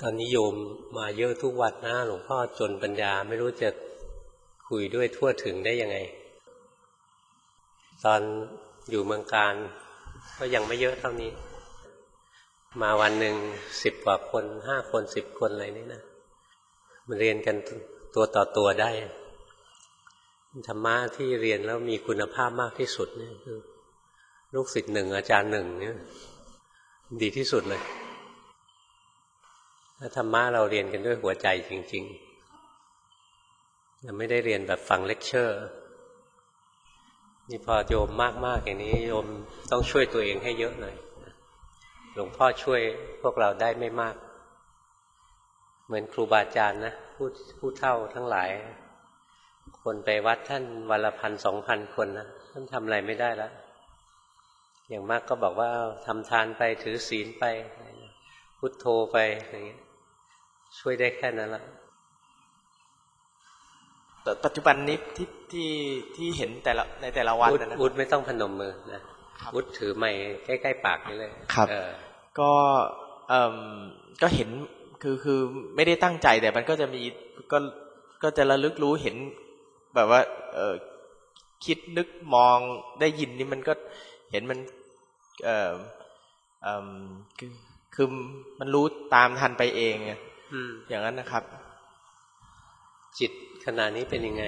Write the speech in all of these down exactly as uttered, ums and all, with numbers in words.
ตอนนี้โยมมาเยอะทุกวัดนะหลวงพ่อจนปัญญาไม่รู้จะคุยด้วยทั่วถึงได้ยังไงตอนอยู่เมืองการก็ยังไม่เยอะเท่านี้มาวันหนึ่งสิบกว่าคนห้าคนสิบคนอะไรนี่นะมันเรียนกันตัวต่อตัวได้ธรรมะที่เรียนแล้วมีคุณภาพมากที่สุดนี่คือลูกศิษย์หนึ่งอาจารย์หนึ่งเนี่ยดีที่สุดเลยธรรมะเราเรียนกันด้วยหัวใจจริงๆยังไม่ได้เรียนแบบฟังเลคเชอร์นี่พอโยมมากๆอย่างนี้โยมต้องช่วยตัวเองให้เยอะหน่อยหลวงพ่อช่วยพวกเราได้ไม่มากเหมือนครูบาอาจารย์นะผู้ผู้เฒ่าทั้งหลายคนไปวัดท่านวันละพันสองพันคนนะท่านทำอะไรไม่ได้แล้วอย่างมากก็บอกว่าทำทานไปถือศีลไปพุทโธไปอย่างนี้ช่วยได้แค่นั้นละแต่ปัจจุบันนี้ที่ที่ที่เห็นแต่ละในแต่ละวันนะอุดไม่ต้องพนมมือนะอุดถือไม้ใกล้ๆปากนี่เลยครับก็เอ่อก็เห็นคือคือไม่ได้ตั้งใจแต่มันก็จะมีก็ก็จะระลึกรู้เห็นแบบว่าเอ่อคิดนึกมองได้ยินนี่มันก็เห็นมันเอ่อเอ่อคือคือมันรู้ตามทันไปเองอย่างนั้นนะครับจิตขณะนี้เป็นยังไง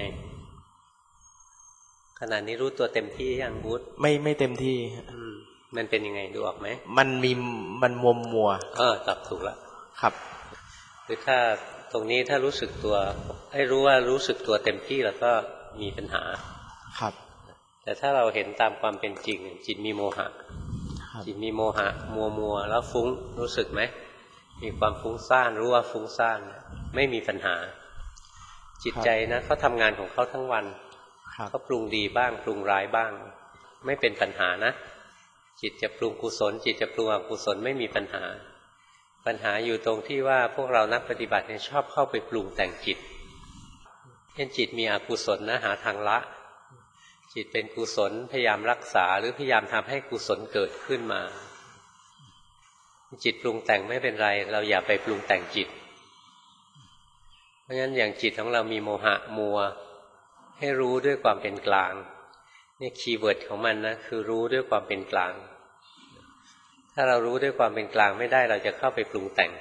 ขณะนี้รู้ตัวเต็มที่ยังวุฒิไม่ไม่เต็มที่มันเป็นยังไงดูออกไหมมันมีมันมัวมัวเออตอบถูกแล้วครับคือถ้าตรงนี้ถ้ารู้สึกตัวให้รู้ว่ารู้สึกตัวเต็มที่แล้วก็มีปัญหาครับแต่ถ้าเราเห็นตามความเป็นจริงจิตมีโมหะจิตมีโมหะมัวมัวแล้วฟุ้งรู้สึกไหมมีความฟุ้งซ่านรู้ว่าฟุ้งซ่านไม่มีปัญหาจิตใจนะเขาทำงานของเขาทั้งวันเขาปรุงดีบ้างปรุงร้ายบ้างไม่เป็นปัญหานะจิตจะปรุงกุศลจิตจะปรุงอกุศลไม่มีปัญหาปัญหาอยู่ตรงที่ว่าพวกเรานักปฏิบัติเนี่ยชอบเข้าไปปรุงแต่งจิตเช่นจิตมีอกุศลนะหาทางละจิตเป็นกุศลพยายามรักษาหรือพยายามทำให้กุศลเกิดขึ้นมาจิตปรุงแต่งไม่เป็นไรเราอย่าไปปรุงแต่งจิตเพราะงั้นอย่างจิตของเรามีโมหะมัวให้รู้ด้วยความเป็นกลางนี่คีย์เวิร์ดของมันนะคือรู้ด้วยความเป็นกลางถ้าเรารู้ด้วยความเป็นกลางไม่ได้เราจะเข้าไปปรุงแต่ง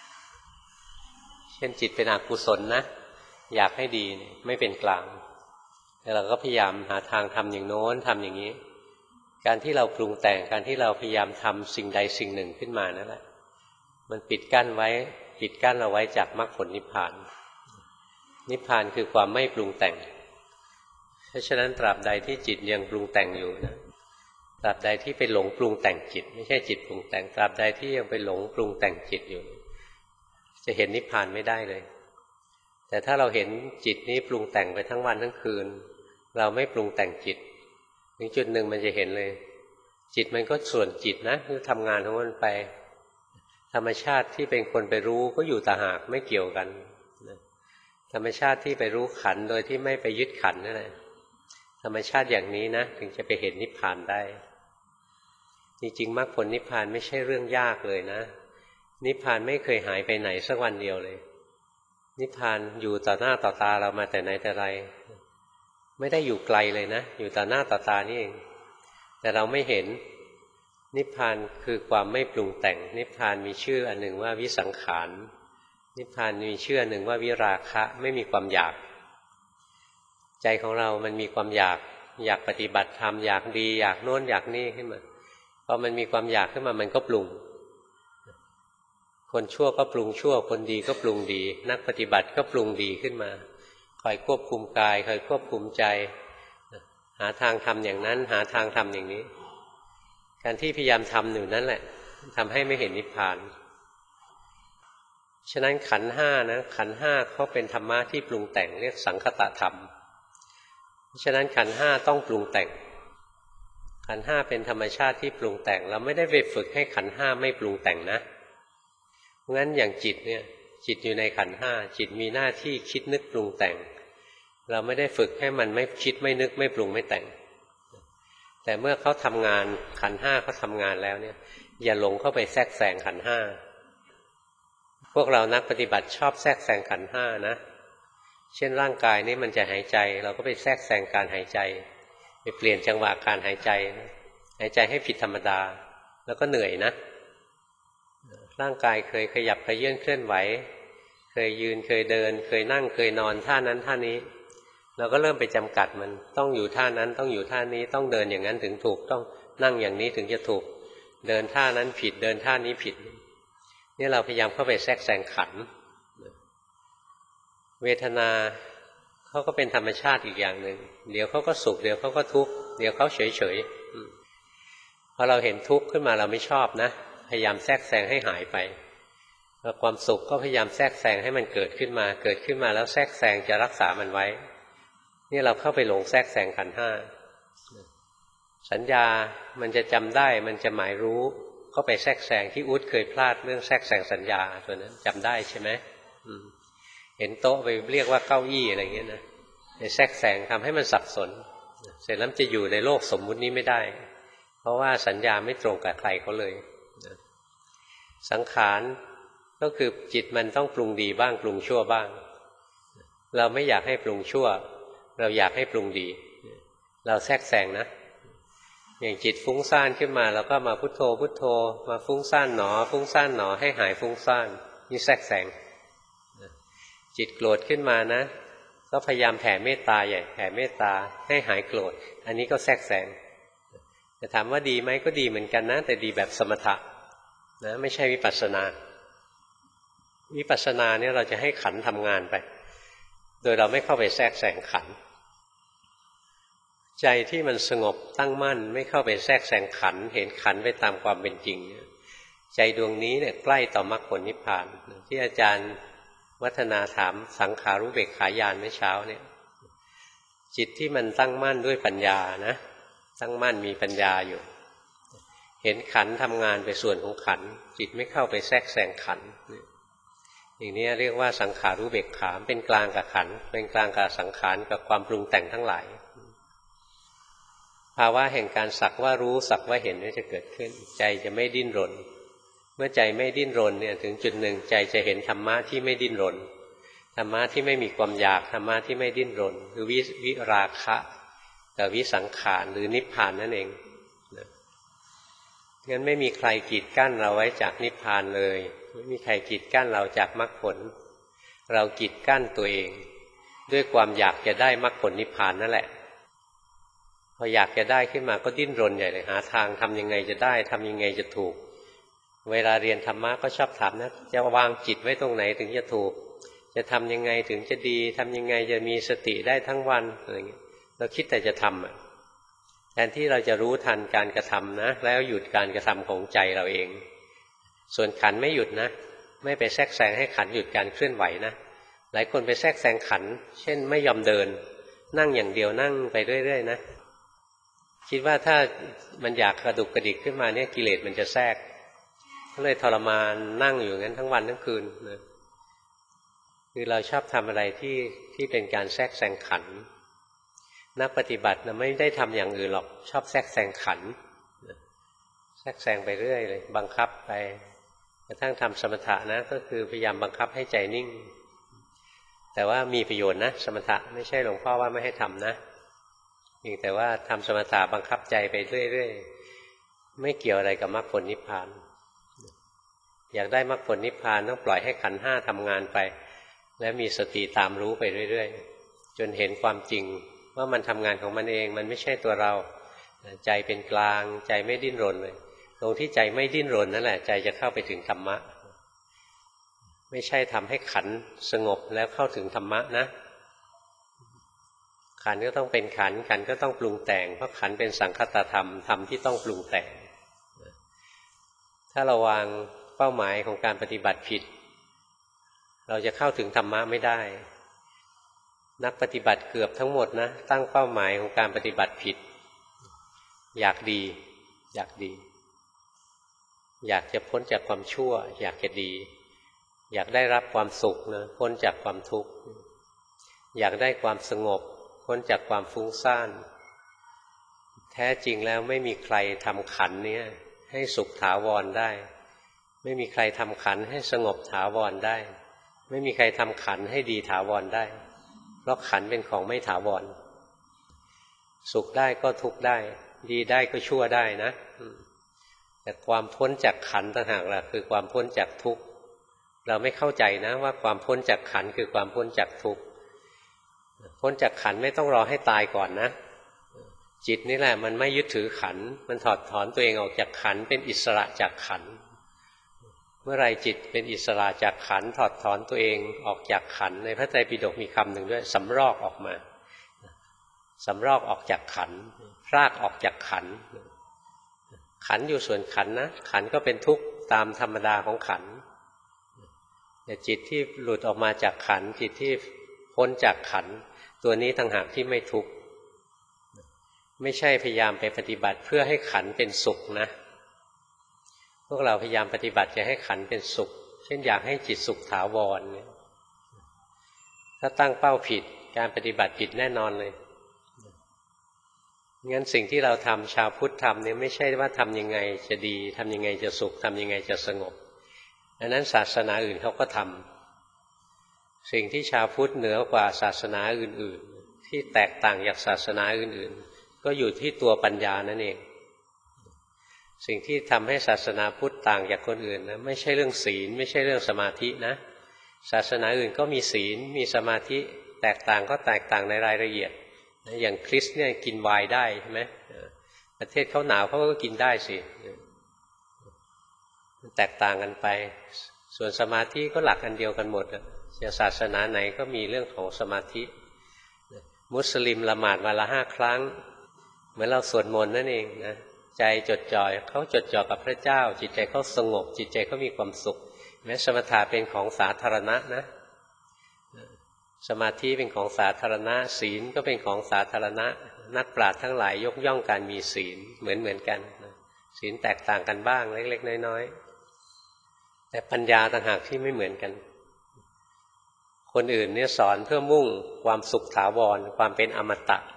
เช่นจิตเป็นอกุศลนะอยากให้ดีไม่เป็นกลางแต่เราก็พยายามหาทางทำอย่างโน้นทำอย่างนี้การที่เราปรุงแต่งการที่เราพยายามทำสิ่งใดสิ่งหนึ่งขึ้นมานั่นแหละมันปิดกั้นไว้ปิดกั้นเราไว้จากมรรคผลนิพพานนิพพานคือความไม่ปรุงแต่งเพราะฉะนั้นตราบใดที่จิตยังปรุงแต่งอยู่นะตราบใดที่ไปหลงปรุงแต่งจิตไม่ใช่จิตปรุงแต่งตราบใดที่ยังไปหลงปรุงแต่งจิตอยู่จะเห็นนิพพานไม่ได้เลยแต่ถ้าเราเห็นจิตนี้ปรุงแต่งไปทั้งวันทั้งคืนเราไม่ปรุงแต่งจิตถึงจุดหนึ่งมันจะเห็นเลยจิตมันก็ส่วนจิตนะคือทำงานของมันไปธรรมชาติที่เป็นคนไปรู้ก็อยู่ต่างหากไม่เกี่ยวกันธรรมชาติที่ไปรู้ขันโดยที่ไม่ไปยึดขันนั่นแหละธรรมชาติอย่างนี้นะถึงจะไปเห็นนิพพานได้จริงๆมรรคผลนิพพานไม่ใช่เรื่องยากเลยนะนิพพานไม่เคยหายไปไหนสักวันเดียวเลยนิพพานอยู่ต่อหน้าต่อตาเรามาแต่ไหนแต่ไรไม่ได้อยู่ไกลเลยนะอยู่ต่อหน้าต่อตานี่เองแต่เราไม่เห็นนิพพานคือความไม่ปรุงแต่งนิพพานมีชื่ออันหนึ่งว่าวิสังขารนิพพานมีชื่ออันหนึ่งว่าวิราคะไม่มีความอยากใจของเรามันมีความอยากอยากปฏิบัติธรรมอยากดีอยากโน้นอยากนี่ขึ้นมาพอมันมีความอยากขึ้นมามันก็ปรุงคนชั่วก็ปรุงชั่วคนดีก็ปรุงดีนักปฏิบัติก็ปรุงดีขึ้นมาคอยควบคุมกายคอยควบคุมใจหาทางทำอย่างนั้นหาทางทำอย่างนี้การที่พยายามทำอยู่นั่นแหละทำให้ไม่เห็นนิพพานฉะนั้นขันธ์ห้านะขันธ์ห้าเขาเป็นธรรมะที่ปรุงแต่งเรียกสังคตธรรมฉะนั้นขันธ์ห้าต้องปรุงแต่งขันธ์ห้าเป็นธรรมชาติที่ปรุงแต่งเราไม่ได้ไปฝึกให้ขันธ์ห้าไม่ปรุงแต่งนะงั้นอย่างจิตเนี่ยจิตอยู่ในขันธ์ห้าจิตมีหน้าที่คิดนึกปรุงแต่งเราไม่ได้ฝึกให้มันไม่คิดไม่นึกไม่ปรุงไม่แต่งแต่เมื่อเขาทำงานขันธ์ห้าเขาทำงานแล้วเนี่ยอย่าหลงเข้าไปแทรกแซงขันธ์ห้าควกเรานักปฏิบัติชอบแทรกแซงขันธ์ห้านะเช่นร่างกายนี่มันจะหายใจเราก็ไปแทรกแซงการหายใจไปเปลี่ยนจังหวะการหายใจหายใจให้ผิดธรรมดาแล้วก็เหนื่อยนะร่างกายเคยขยับขยื่นเคลื่อนไหวเคยยืนเคยเดินเคยนั่งเคยนอนท่านั้นท่านี้เราก็เริ่มไปจำกัดมันต้องอยู่ท่านั้นต้องอยู่ท่านี้ต้องเดินอย่างนั้นถึงถูกต้องนั่งอย่างนี้ถึงจะถูกเดินท่านั้นผิดเดินท่านี้ผิดนี่เราพยายามเข้าไปแทรกแซงขันธ์เวทนาเขาก็เป็นธรรมชาติอีกอย่างหนึ่งเดี๋ยวเขาก็สุขเดี๋ยวเขาก็ทุกข์เดี๋ยวเขาเฉยเฉยพอเราเห็นทุกข์ขึ้นมาเราไม่ชอบนะพยายามแทรกแซงให้หายไปแล้วความสุขก็พยายามแทรกแซงให้มันเกิดขึ้นมาเกิดขึ้นมาแล้วแทรกแซงจะรักษามันไว้นี่เราเข้าไปหลงแทรกแซงขันธ์ห้าสัญญามันจะจำได้มันจะหมายรู้ก็ไปแทรกแซงที่อุ๊ดเคยพลาดเรื่องแทรกแซงสัญญาตัวนั้นจำได้ใช่ไหมเห็นโต๊ะไปเรียกว่าเก้าอี้อะไรเงี้ยนะไปแทรกแซงทำให้มันสับสนเสร็จแล้วจะอยู่ในโลกสมมุตินี้ไม่ได้เพราะว่าสัญญาไม่ตรงกับใครเขาเลยสังขารก็คือจิตมันต้องปรุงดีบ้างปรุงชั่วบ้างเราไม่อยากให้ปรุงชั่วเราอยากให้ปรุงดีเราแทรกแซงนะอย่างจิตฟุ้งซ่านขึ้นมาเราก็มาพุทโธพุทโธมาฟุ้งซ่านหนอฟุ้งซ่านหนอให้หายฟุ้งซ่านนี่แทรกแซงจิตโกรธขึ้นมานะก็พยายามแผ่เมตตาใหญ่แผ่เมตตาให้หายโกรธอันนี้ก็แทรกแซงจะถามว่าดีไหมก็ดีเหมือนกันนะแต่ดีแบบสมถะนะไม่ใช่วิปัสสนาวิปัสสนาเนี่ยเราจะให้ขันธ์ทำงานไปโดยเราไม่เข้าไปแทรกแซงขันธ์ใจที่มันสงบตั้งมั่นไม่เข้าไปแทรกแซงขันธ์เห็นขันธ์ไปตามความเป็นจริงใจดวงนี้เนี่ยใกล้ต่อมรรคผลนิพพานที่อาจารย์วัฒนาถามสังขารุเบกขาญาณเมื่อเช้าเนี่ยจิตที่มันตั้งมั่นด้วยปัญญานะตั้งมั่นมีปัญญาอยู่เห็นขันธ์ทำงานไปส่วนของขันธ์จิตไม่เข้าไปแทรกแซงขันธ์อย่างนี้เรียกว่าสังขารุเบกขาเป็นกลางกับขันธ์เป็นกลางกับสังขารกับความปรุงแต่งทั้งหลายภาวะแห่งการสักว่ารู้สักว่าเห็นนี่จะเกิดขึ้นใจจะไม่ดิ้นรนเมื่อใจไม่ดิ้นรนเนี่ยถึงจุดหนึ่งใจจะเห็นธรรมะที่ไม่ดิ้นรนธรรมะที่ไม่มีความอยากธรรมะที่ไม่ดิ้นรนคือวิวิราคะกับวิสังขารหรือนิพพานนั่นเองงั้นไม่มีใครกีดกั้นเราไว้จากนิพพานเลยไม่มีใครกีดกั้นเราจากมรรคผลเรากีดกั้นตัวเองด้วยความอยากจะได้มรรคผลนิพพานนั่นแหละพออยากจะได้ขึ้นมาก็ดิ้นรนใหญ่เลยหาทางทำยังไงจะได้ทำยังไงจะถูกเวลาเรียนธรรมะก็ชอบถามนะจะวางจิตไว้ตรงไหนถึงจะถูกจะทำยังไงถึงจะดีทำยังไงจะมีสติได้ทั้งวันอะไรอย่างเงี้ยเราคิดแต่จะทำอ่ะแทนที่เราจะรู้ทันการกระทำนะแล้วหยุดการกระทำของใจเราเองส่วนขันไม่หยุดนะไม่ไปแทรกแซงให้ขันหยุดการเคลื่อนไหวนะหลายคนไปแทรกแซงขันเช่นไม่ยอมเดินนั่งอย่างเดียวนั่งไปเรื่อยๆนะคิดว่าถ้ามันอยากกระดุกกระดิกขึ้นมาเนี่ยกิเลสมันจะแทรกก็เลยทรมานนั่งอยู่งั้นทั้งวันทั้งคืนนะคือเราชอบทำอะไรที่ที่เป็นการแทรกแซงขันธ์นักปฏิบัตินะไม่ได้ทำอย่างอื่นหรอกชอบแทรกแซงขันธ์แทรกแซงไปเรื่อยเลยบังคับไปกระทั่งทำสมถะนะก็คือพยายามบังคับให้ใจนิ่งแต่ว่ามีประโยชน์นะสมถะไม่ใช่หลวงพ่อว่าไม่ให้ทำนะเพียงแต่ว่าทำสมถะบังคับใจไปเรื่อยๆไม่เกี่ยวอะไรกับมรรคผลนิพพานอยากได้มรรคผลนิพพานต้องปล่อยให้ขันธ์ห้าทำงานไปและมีสติตามรู้ไปเรื่อยๆจนเห็นความจริงว่ามันทำงานของมันเองมันไม่ใช่ตัวเราใจเป็นกลางใจไม่ดิ้นรนเลยตรงที่ใจไม่ดิ้นรนนั่นแหละใจจะเข้าไปถึงธรรมะไม่ใช่ทำให้ขันธ์สงบแล้วเข้าถึงธรรมะนะขันธ์ก็ต้องเป็นขันธ์ขันธ์ก็ต้องปรุงแต่งเพราะขันธ์เป็นสังคตธรรมธรรมที่ต้องปรุงแต่งถ้าเราวางเป้าหมายของการปฏิบัติผิดเราจะเข้าถึงธรรมะไม่ได้นักปฏิบัติเกือบทั้งหมดนะตั้งเป้าหมายของการปฏิบัติผิดอยากดีอยากดีอยากจะพ้นจากความชั่วอยากจะดีอยากได้รับความสุขนะพ้นจากความทุกข์อยากได้ความสงบพ้นจากความฟุ้งซ่านแท้จริงแล้วไม่มีใครทำขันธ์นี้ให้สุขถาวรได้ไม่มีใครทำขันให้สงบถาวรได้ไม่มีใครทำขันให้ดีถาวรได้เพราะขันเป็นของไม่ถาวรสุขได้ก็ทุกข์ได้ดีได้ก็ชั่วได้นะแต่ความพ้นจากขันต่างหากล่ะคือความพ้นจากทุกข์เราไม่เข้าใจนะว่าความพ้นจากขันคือความพ้นจากทุกข์พ้นจากขันไม่ต้องรอให้ตายก่อนนะจิตนี่แหละมันไม่ยึดถือขันมันถอดถอนตัวเองออกจากขันเป็นอิสระจากขันเมื่อไรจิตเป็นอิสระจากขันถอดถอนตัวเองออกจากขันในพระไตรปิฎกมีคำหนึ่งด้วยสำรอกออกมาสำรอกออกจากขันรากออกจากขันขันอยู่ส่วนขันนะขันก็เป็นทุกข์ตามธรรมดาของขันแต่จิตที่หลุดออกมาจากขันจิตที่พ้นจากขันตัวนี้ต่างหากที่ไม่ทุกข์ไม่ใช่พยายามไปปฏิบัติเพื่อให้ขันเป็นสุขนะพวกเราพยายามปฏิบัติจะให้ขันเป็นสุขเช่นอยากให้จิตสุขถาวรถ้าตั้งเป้าผิดการปฏิบัติผิดแน่นอนเลยงั้นสิ่งที่เราทำชาวพุทธทำเนี่ยไม่ใช่ว่าทำยังไงจะดีทำยังไงจะสุขทำยังไงจะสงบอันนั้นศาสนาอื่นเขาก็ทำสิ่งที่ชาวพุทธเหนือกว่าศาสนาอื่นๆที่แตกต่างจากศาสนาอื่นๆก็อยู่ที่ตัวปัญญานั่นเองสิ่งที่ทำให้ศาสนาพุทธต่างจากคนอื่นนะไม่ใช่เรื่องศีลไม่ใช่เรื่องสมาธินะศาสนาอื่นก็มีศีลมีสมาธิแตกต่างก็แตกต่างในรายละเอียดอย่างคริสเนี่ยกินไวน์ได้ใช่ไหมประเทศเขาหนาวเขาก็กินได้สิมันแตกต่างกันไปส่วนสมาธิก็หลักอันเดียวกันหมดจะศาสนาไหนก็มีเรื่องของสมาธิมุสลิมละหมาดวันละห้าครั้งเหมือนเราสวดมนต์นั่นเองนะใจจดจ่อเขาจดจ่อกับพระเจ้าจิตใจเขาสงบจิตใจเขามีความสุขแม้สมถะเป็นของสาธารณะนะสมาธิเป็นของสาธารณะศีลก็เป็นของสาธารณะนักปราชญ์ทั้งหลายยกย่องการมีศีลเหมือนเหมือนกันศีลแตกต่างกันบ้างเล็กๆน้อยๆแต่ปัญญาต่างหากที่ไม่เหมือนกันคนอื่นเนี่ยสอนเพื่อมุ่งความสุขถาวรความเป็นอมตะ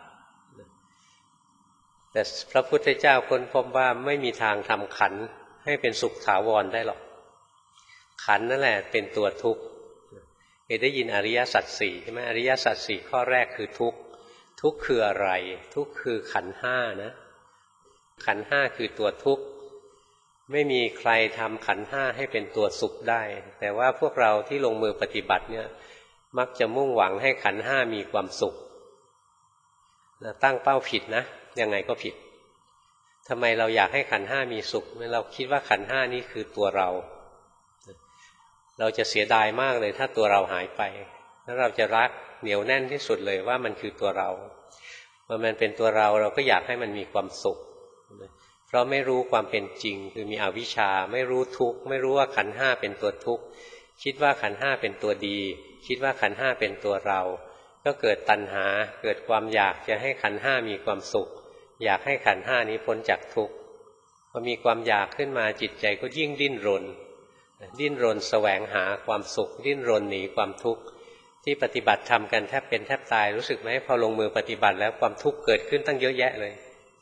แต่พระพุทธเจ้าค้นพบว่าไม่มีทางทำขันธ์ให้เป็นสุขถาวรได้หรอกขันธ์นั่นแหละเป็นตัวทุกข์เคยได้ยินอริยสัจสี่ใช่ไหมอริยสัจสี่ข้อแรกคือทุกข์ทุกข์คืออะไรทุกข์คือขันธ์ห้านะขันธ์ห้าคือตัวทุกข์ไม่มีใครทำขันธ์ห้าให้เป็นตัวสุขได้แต่ว่าพวกเราที่ลงมือปฏิบัติเนี่ยมักจะมุ่งหวังให้ขันธ์ห้ามีความสุขตั้งเป้าผิดนะยังไงก็ผิดทำไมเราอยากให้ขันธ์ห้ามีสุขเราคิดว่าขันธ์ห้านี้คือตัวเราเราจะเสียดายมากเลยถ้าตัวเราหายไปแล้วเราจะรักเหนียวแน่นที่สุดเลยว่ามันคือตัวเราเมื่อมันเป็นตัวเราเราก็อยากให้มันมีความสุขเพราะไม่รู้ความเป็นจริงคือมีอวิชชาไม่รู้ทุกข์ไม่รู้ว่าขันธ์ห้าเป็นตัวทุกข์คิดว่าขันธ์ห้าเป็นตัวดีคิดว่าขันธ์ห้าเป็นตัวเราก็เกิดตัณหาเกิดความอยากจะให้ขันธ์ห้ามีความสุขอยากให้ขันธ์ห้านี้พ้นจากทุกข์พอมีความอยากขึ้นมาจิตใจก็ยิ่งดิ้นรนดิ้นรนแสวงหาความสุขดิ้นรนหนีความทุกข์ที่ปฏิบัติทำกันแทบเป็นแทบตายรู้สึกไหมพอลงมือปฏิบัติแล้วความทุกข์เกิดขึ้นตั้งเยอะแยะเลย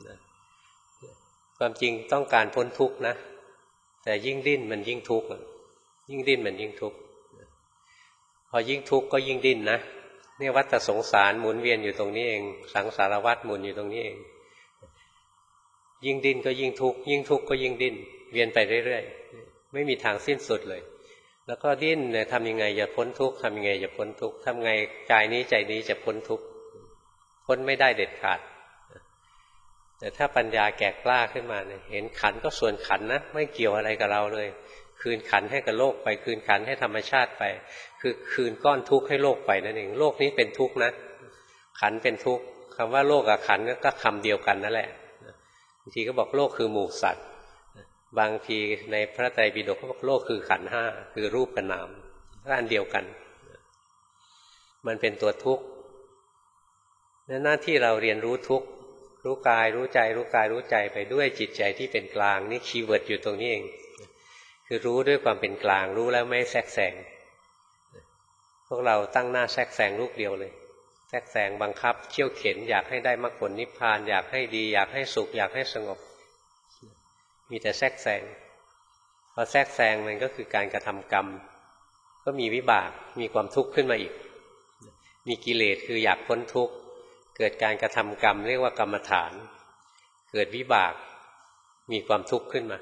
ความจริงต้องการพ้นทุกข์นะแต่ยิ่งดิ้นมันยิ่งทุกข์ยิ่งดิ้นมันยิ่งทุกข์พอยิ่งทุกข์ก็ยิ่งดิ้นนะนี่วัฏสงสารหมุนเวียนอยู่ตรงนี้เองสังสารวัฏหมุนอยู่ตรงนี้เองยิ่งดิ้นก็ยิ่งทุกข์ยิ่งทุกข์ก็ยิ่งดิ้นเวียนไปเรื่อยๆไม่มีทางสิ้นสุดเลยแล้วก็ดิ้นเนี่ยทำยังไงจะพ้นทุกข์ทำยังไงจะพ้นทุกข์ทำไงกายนี้ใจนี้จะพ้นทุกข์พ้นไม่ได้เด็ดขาดแต่ถ้าปัญญาแก่กล้าขึ้นมาเนี่ยเห็นขันก็ส่วนขันนะไม่เกี่ยวอะไรกับเราเลยคืนขันให้กับโลกไปคืนขันให้ธรรมชาติไปคือคืนก้อนทุกข์ให้โลกไปนั่นเองโลกนี้เป็นทุกข์นะขันเป็นทุกข์คำว่าโลกกับขันก็คำเดียวกันนั่นแหละบางทีก็บอกโลกคือหมู่สัตว์บางทีในพระไตรปิฎกก็บอกโลกคือขันธ์ห้าคือรูปกับนามก็อันเดียวกันมันเป็นตัวทุกข์หน้าที่เราเรียนรู้ทุกข์รู้กายรู้ใจรู้กายรู้ใจไปด้วยจิตใจที่เป็นกลางนี่คีย์เวิร์ดอยู่ตรงนี้เองคือรู้ด้วยความเป็นกลางรู้แล้วไม่แทรกแซงพวกเราตั้งหน้าแทรกแซงลูกเดียวเลยแทรกแซงบังคับเขี่ยวเข็นอยากให้ได้มรรคผลนิพพานอยากให้ดีอยากให้สุขอยากให้สงบมีแต่แทรกแซงคอแทรกแซงมันก็คือการกระทำกรรมก็มีวิบากมีความทุกข์ขึ้นมาอีกมีกิเลสคืออยากพ้นทุกข์เกิดการกระทำกรรมเรียกว่ากรรมฐานเกิดวิบากมีความทุกข์ขึ้นมา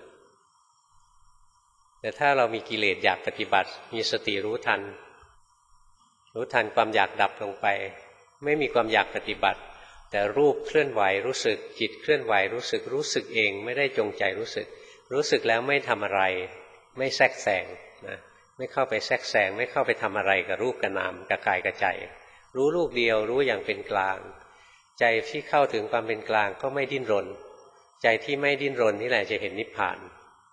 แต่ถ้าเรามีกิเลสอยากปฏิบัติมีสติรู้ทันรู้ทันความอยากดับลงไปไม่มีความอยากปฏิบัติแต่รูปเคลื่อนไหวรู้สึกจิตเคลื่อนไหวรู้สึกรู้สึกเองไม่ได้จงใจรู้สึกรู้สึกแล้วไม่ทำอะไรไม่แทรกแซงนะไม่เข้าไปแทรกแซงไม่เข้าไปทำอะไรกับรูปกับนามกับกายกับใจรู้ลูกเดียวรู้อย่างเป็นกลางใจที่เข้าถึงความเป็นกลางก็ไม่ดิ้นรนใจที่ไม่ดิ้นรนนี่แหละจะเห็นนิพพาน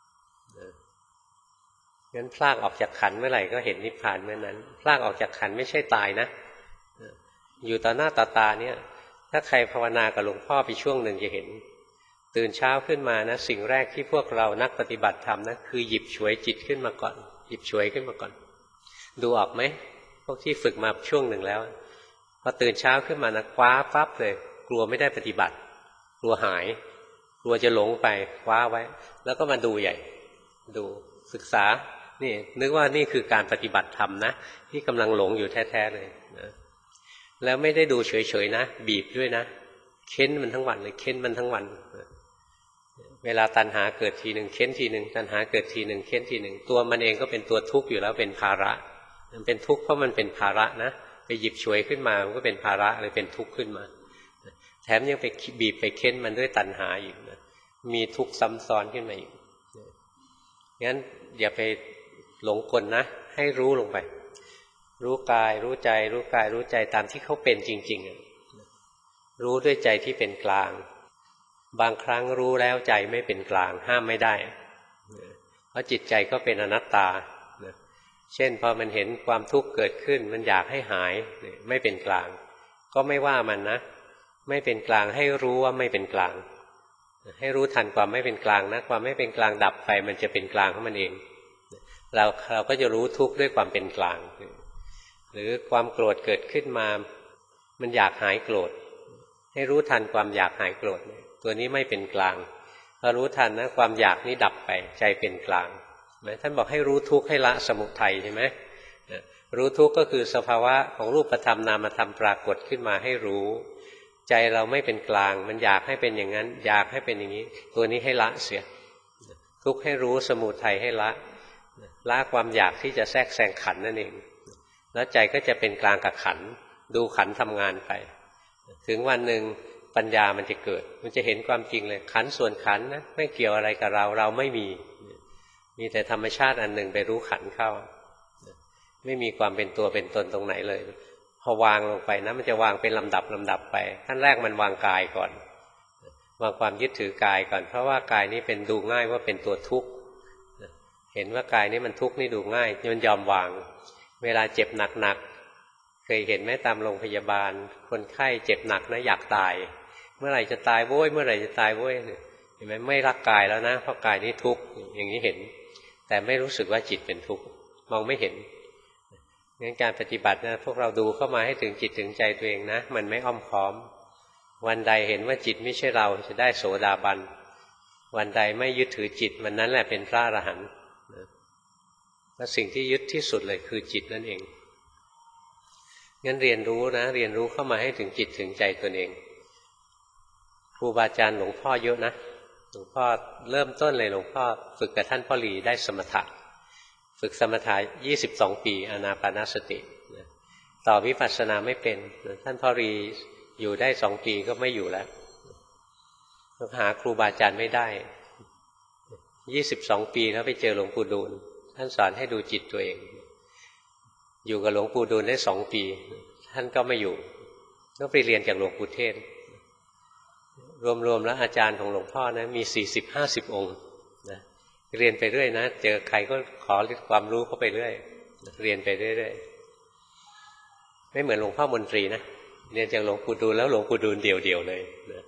งั้นพลากออกจากขันเมื่อไหร่ก็เห็นนิพพานเมื่อนั้นพลากออกจากขันไม่ใช่ตายนะอยู่ต่อหน้าต่อตาเนี่ยถ้าใครภาวนากับหลวงพ่อไปช่วงหนึ่งจะเห็นตื่นเช้าขึ้นมานะสิ่งแรกที่พวกเรานักปฏิบัติทำนะคือหยิบฉวยจิตขึ้นมาก่อนหยิบฉวยขึ้นมาก่อนดูออกไหมพวกที่ฝึกมาช่วงหนึ่งแล้วพอตื่นเช้าขึ้นมานะคว้าปั๊บเลยกลัวไม่ได้ปฏิบัติกลัวหายกลัวจะหลงไปคว้าไว้แล้วก็มาดูใหญ่ดูศึกษานี่นึกว่านี่คือการปฏิบัติธรรมนะที่กำลังหลงอยู่แท้ๆเลยนะแล้วไม่ได้ดูเฉยๆนะบีบด้วยนะเค้นมันทั้งวันเลยเค้นมันทั้งวันเวลาตัณหาเกิดทีหนึ่งเค้นทีหนึ่งตัณหาเกิดทีหนึ่งเค้นทีหนึ่งตัวมันเองก็เป็นตัวทุกข์อยู่แล้วเป็นภาระมันเป็นทุกข์เพราะมันเป็นภาระนะไปหยิบฉวยขึ้นมามันก็เป็นภาระเลยเป็นทุกข์ขึ้นมาแถมยังไปบีบไปเค้นมันด้วยตัณหาอีกนะมีทุกข์ซ้ำซ้อนขึ้นมาอีกงั้นอย่าไปหลงกลนะให้รู้ลงไปรู้กายรู้ใจรู้กายรู้ใจตามที่เขาเป็นจริงๆรู้ด้วยใจที่เป็นกลางบางครั้งรู้แล้วใจไม่เป็นกลางห้ามไม่ได้เพราะจิตใจก็เป็นอนัตตาเช่นพอมันเห็นความทุกข์เกิดขึ้นมันอยากให้หายไม่เป็นกลางก็ไม่ว่ามันนะไม่เป็นกลางให้รู้ว่าไม่เป็นกลางให้รู้ทันความไม่เป็นกลางนะความไม่เป็นกลางดับไปมันจะเป็นกลางของมันเองเราเราก็จะรู้ทุกข์ด้วยความเป็นกลางหรือความโกรธเกิดขึ้นมามันอยากหายโกรธให้รู้ทันความอยากหายโกรธตัวนี้ไม่เป็นกลางพอรู้ทันนะความอยากนี้ดับไปใจเป็นกลางท่านบอกให้รู้ทุกข์ให้ละสมุทัยใช่ไหมรู้ทุกข์ก็คือสภาวะของรูปธรรมนามธรรมปรากฏขึ้นมาให้รู้ใจเราไม่เป็นกลางมันอยากให้เป็นอย่างนั้นอยากให้เป็นอย่างนี้ตัวนี้ให้ละเสียทุกข์ให้รู้สมุทัยให้ละละความอยากที่จะแทรกแซงขันนั่นเองแล้วใจก็จะเป็นกลางกับขันดูขันทำงานไปถึงวันหนึ่งปัญญามันจะเกิดมันจะเห็นความจริงเลยขันส่วนขันนะไม่เกี่ยวอะไรกับเราเราไม่มีมีแต่ธรรมชาติอันหนึ่งไปรู้ขันเข้าไม่มีความเป็นตัวเป็นตนตรงไหนเลยพอวางลงไปนะมันจะวางเป็นลำดับลำดับไปขั้นแรกมันวางกายก่อนวางความยึดถือกายก่อนเพราะว่ากายนี้เป็นดูง่ายว่าเป็นตัวทุกข์เห็นว่ากายนี้มันทุกข์นี่ดูง่ายมันยอมวางเวลาเจ็บหนักๆเคยเห็นไหมตามโรงพยาบาลคนไข้เจ็บหนักนะอยากตายเมื่อไหร่จะตายโว้ยเมื่อไหร่จะตายโว้ยเห็นไหมไม่รักกายแล้วนะเพราะกายนี้ทุกข์อย่างนี้เห็นแต่ไม่รู้สึกว่าจิตเป็นทุกข์มองไม่เห็นงั้นการปฏิบัตินะพวกเราดูเข้ามาให้ถึงจิตถึงใจตัวเองนะมันไม่อ้อมค้อมวันใดเห็นว่าจิตไม่ใช่เราจะได้โสดาบันวันใดไม่ยึดถือจิตวันนั้นแหละเป็นพระอรหันต์และสิ่งที่ยึดที่สุดเลยคือจิตนั่นเองงั้นเรียนรู้นะเรียนรู้เข้ามาให้ถึงจิตถึงใจตัวเองครูบาอาจารย์หลวงพ่อเยอะนะหลวงพ่อเริ่มต้นเลยหลวงพ่อฝึกกับท่านพ่อหลีได้สมถะฝึกสมถะยี่สิบสองปีอานาปานสติต่อวิปัสสนาไม่เป็นท่านพ่อหลีอยู่ได้สองปีก็ไม่อยู่แล้วหาครูบาอาจารย์ไม่ได้ยี่สิบสองปีแล้วไปเจอหลวงปู่ดูลท่านสอนให้ดูจิตตัวเองอยู่กับหลวงปู่ดูลได้สองปีท่านก็ไม่อยู่ก็ไปเรียนจากหลวงปู่เทศรวมๆแล้วอาจารย์ของหลวงพ่อนะมีสี่สิบห้าสิบองค์นะเรียนไปเรื่อยนะเจอใครก็ขอความรู้เข้าไปเรื่อยเรียนไปเรื่อยๆไม่เหมือนหลวงพ่อมนตรีนะเรียนจากหลวงปู่ดูลแล้วหลวงปู่ดูลเดี่ยวๆเลยนะ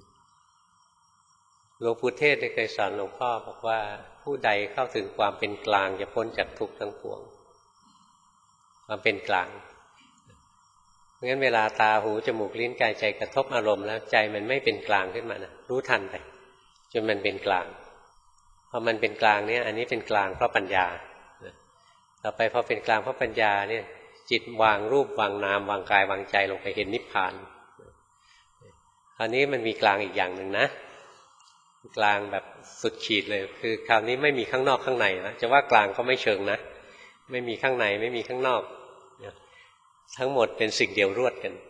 หลวงปู่เทศเคยสอนหลวงพ่อบอกว่าผู้ใดเข้าถึงความเป็นกลางจะพ้นจากทุกข์ทั้งปวงความเป็นกลางเพราะงั้นเวลาตาหูจมูกลิ้นกายใจกระทบอารมณ์แล้วใจมันไม่เป็นกลางขึ้นมานะรู้ทันไปจนมันเป็นกลางพอมันเป็นกลางเนี่ยอันนี้เป็นกลางเพราะปัญญาต่อไปพอเป็นกลางเพราะปัญญาเนี่ยจิตวางรูปวางนามวางกายวางใจลงไปเห็นนิพพานคราวนี้มันมีกลางอีกอย่างหนึ่งนะกลางแบบสุดขีดเลยคือคราวนี้ไม่มีข้างนอกข้างในนะจะว่ากลางก็ไม่เชิงนะไม่มีข้างในไม่มีข้างนอกทั้งหมดเป็นสิ่งเดียวรวดกัน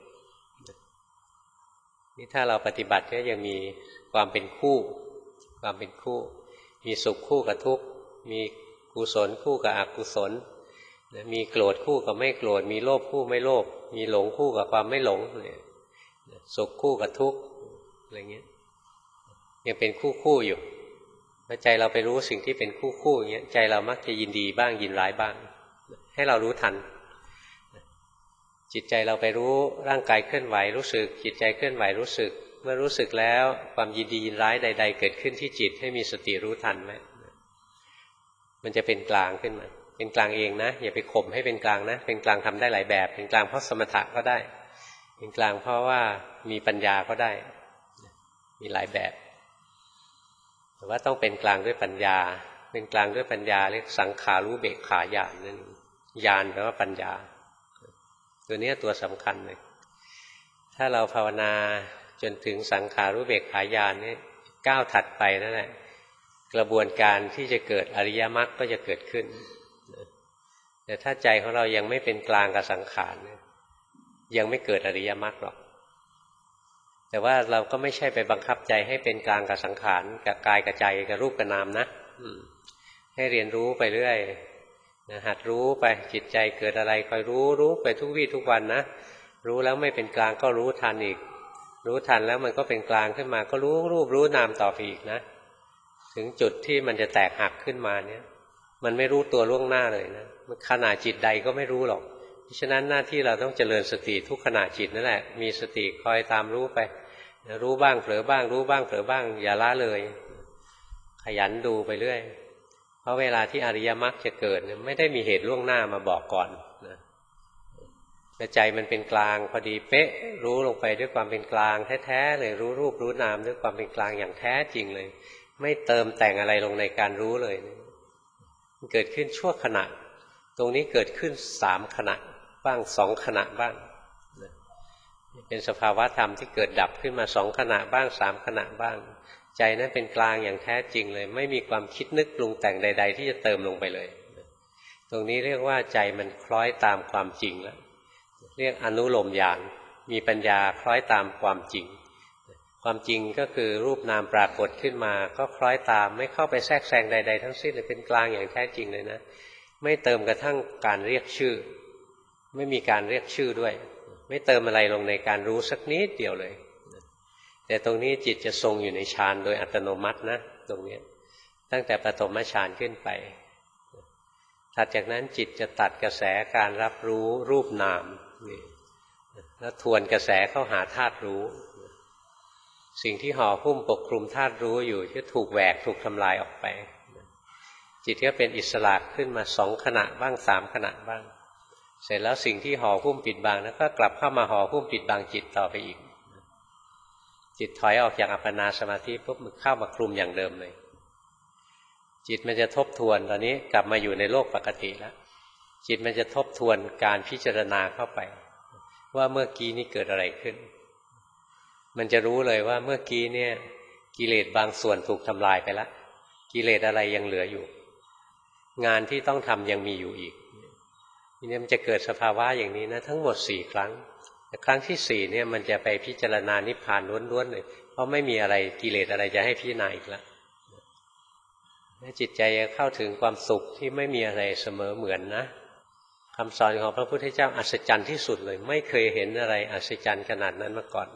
นี่ถ้าเราปฏิบัติก็ยังมีความเป็นคู่ความเป็นคู่มีสุขคู่กับทุกข์มีกุศลคู่กับอกุศลมีโกรธคู่กับไม่โกรธมีโลภคู่ไม่โลภมีหลงคู่กับความไม่หลงสุขคู่กับทุกข์อะไรเงี้ยยังเป็นคู่คู่อยู่พอใจเราไปรู้สิ่งที่เป็นคู่คู่อย่างเงี้ยใจเรามักจะยินดีบ้างยินร้ายบ้างให้เรารู้ทันจิตใจเราไปรู้ร่างกายเคลื่อนไหวรู้สึกจิตใจเคลื่อนไหวรู้สึกเมื่อรู้สึกแล้วความยินดียินร้ายใดๆเกิดขึ้นที่จิตให้มีสติรู้ทันไหมมันจะเป็นกลางขึ้นมาเป็นกลางเองนะอย่าไปข่มให้เป็นกลางนะเป็นกลางทำได้หลายแบบเป็นกลางเพราะสมถะก็ได้เป็นกลางเพราะว่ามีปัญญาก็ได้มีหลายแบบแต่ว่าต้องเป็นกลางด้วยปัญญาเป็นกลางด้วยปัญญาเรียกสังขารู้เบกขาญาณนั่นญาณแปลว่าปัญญาตัวนี้ตัวสำคัญเลยถ้าเราภาวนาจนถึงสังขารู้เบกขาญาณนี่ก้าวถัดไปนั่นแหละกระบวนการที่จะเกิดอริยมรรคก็จะเกิดขึ้นแต่ถ้าใจของเรายังไม่เป็นกลางกับสังขารยังไม่เกิดอริยมรรคหรอกแต่ว่าเราก็ไม่ใช่ไปบังคับใจให้เป็นกลางกับสังขารกับกายกับใจกับรูปกับนามนะให้เรียนรู้ไปเรื่อยหัดรู้ไปจิตใจเกิดอะไรคอยรู้รู้ไปทุกวี่ทุกวันนะรู้แล้วไม่เป็นกลางก็รู้ทันอีกรู้ทันแล้วมันก็เป็นกลางขึ้นมาก็รู้รูปรู้นามต่อไปอีกนะถึงจุดที่มันจะแตกหักขึ้นมาเนี่ยมันไม่รู้ตัวล่วงหน้าเลยนะขณะจิตใดก็ไม่รู้หรอกเพราะฉะนั้นหน้าที่เราต้องเจริญสติทุกขณะจิตนั่นแหละมีสติคอยตามรู้ไปรู้บ้างเผลอบ้างรู้บ้างเผลอบ้างอย่าละเลยขยันดูไปเรื่อยเพราะเวลาที่อริยมรรคจะเกิดไม่ได้มีเหตุล่วงหน้ามาบอกก่อนนะแต่ใจมันเป็นกลางพอดีเป๊ะรู้ลงไปด้วยความเป็นกลางแท้ๆเลยรู้รูปรู้นามด้วยความเป็นกลางอย่างแท้จริงเลยไม่เติมแต่งอะไรลงในการรู้เลยมันเกิดขึ้นชั่วขณะตรงนี้เกิดขึ้นสามขณะบ้างสองขณะบ้างเป็นสภาวะธรรมที่เกิดดับขึ้นมาสองขณะบ้างสามขณะบ้างใจนั้นเป็นกลางอย่างแท้จริงเลยไม่มีความคิดนึกปรุงแต่งใดๆที่จะเติมลงไปเลยตรงนี้เรียกว่าใจมันคล้อยตามความจริงแล้วเรียกอนุโลมญาณมีปัญญาคล้อยตามความจริงความจริงก็คือรูปนามปรากฏขึ้นมาก็คล้อยตามไม่เข้าไปแทรกแซงใดๆทั้งสิ้นเลยเป็นกลางอย่างแท้จริงเลยนะไม่เติมกระทั่งการเรียกชื่อไม่มีการเรียกชื่อด้วยไม่เติมอะไรลงในการรู้สักนิดเดียวเลยแต่ตรงนี้จิตจะทรงอยู่ในฌานโดยอัตโนมัตินะตรงนี้ตั้งแต่ปฐมฌานขึ้นไปถัดจากนั้นจิตจะตัดกระแสการรับรู้รูปนามนี่แล้วทวนกระแสเข้าหาธาตุรู้สิ่งที่ห่อหุ้มปกคลุมธาตุรู้อยู่จะถูกแหวกถูกทำลายออกไปจิตก็เป็นอิสระขึ้นมาสองขณะบ้างสามขณะบ้างเสร็จแล้วสิ่งที่ห่อหุ้มปิดบังแล้วก็กลับเข้ามาห่อหุ้มปิดบังจิตต่อไปอีกจิตถอยออกจากอัปปนาสมาธิปุ๊บมันเข้ามาคลุมอย่างเดิมเลยจิตมันจะทบทวนตอนนี้กลับมาอยู่ในโลกปกติแล้วจิตมันจะทบทวนการพิจารณาเข้าไปว่าเมื่อกี้นี้เกิดอะไรขึ้นมันจะรู้เลยว่าเมื่อกี้เนี่ยกิเลสบางส่วนถูกทำลายไปแล้วกิเลสอะไรยังเหลืออยู่งานที่ต้องทำยังมีอยู่อีกทีนี้มันจะเกิดสภาวะอย่างนี้นะทั้งหมดสี่ครั้งแต่ครั้งที่สี่เนี่ยมันจะไปพิจารณานิพพานล้วนๆเลยเพราะไม่มีอะไรกิเลสอะไรจะให้พิจารณาอีกแล้วจิตใจจะเข้าถึงความสุขที่ไม่มีอะไรเสมอเหมือนนะคำสอนของพระพุทธเจ้าอัศจรรย์ที่สุดเลยไม่เคยเห็นอะไรอัศจรรย์ขนาดนั้นมาก่อน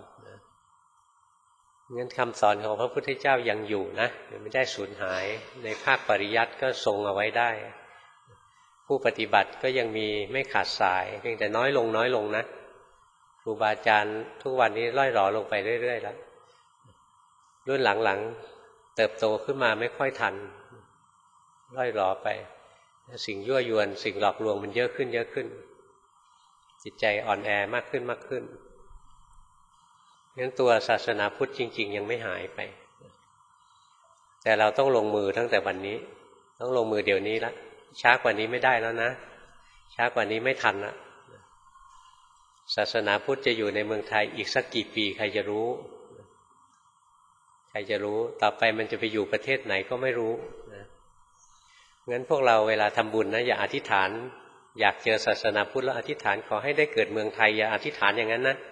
งั้นคำสอนของพระพุทธเจ้ายังอยู่นะยังไม่ได้สูญหายในภาคปริยัติก็ทรงเอาไว้ได้ผู้ปฏิบัติก็ยังมีไม่ขาดสายเพียงแต่น้อยลงน้อยลงนะครูบาอาจารย์ทุกวันนี้ล่อยหล่อลงไปเรื่อยๆแล้วรุ่นหลังๆเติบโตขึ้นมาไม่ค่อยทันล่อยหล่อไปสิ่งยั่วยวนสิ่งหลอกลวงมันเยอะขึ้นเยอะขึ้นจิตใจอ่อนแอมากขึ้นมากขึ้นงั้นตัวศาสนาพุทธจริงๆยังไม่หายไปแต่เราต้องลงมือตั้งแต่วันนี้ต้องลงมือเดี๋ยวนี้ละช้ากว่านี้ไม่ได้แล้วนะช้ากว่านี้ไม่ทันละศาสนาพุทธจะอยู่ในเมืองไทยอีกสักกี่ปีใครจะรู้ใครจะรู้ต่อไปมันจะไปอยู่ประเทศไหนก็ไม่รู้นะงั้นพวกเราเวลาทำบุญนะอย่าอธิษฐานอยากเจอศาสนาพุทธแล้วอธิษฐานขอให้ได้เกิดเมืองไทยอย่าอธิษฐานอย่างนั้นนะ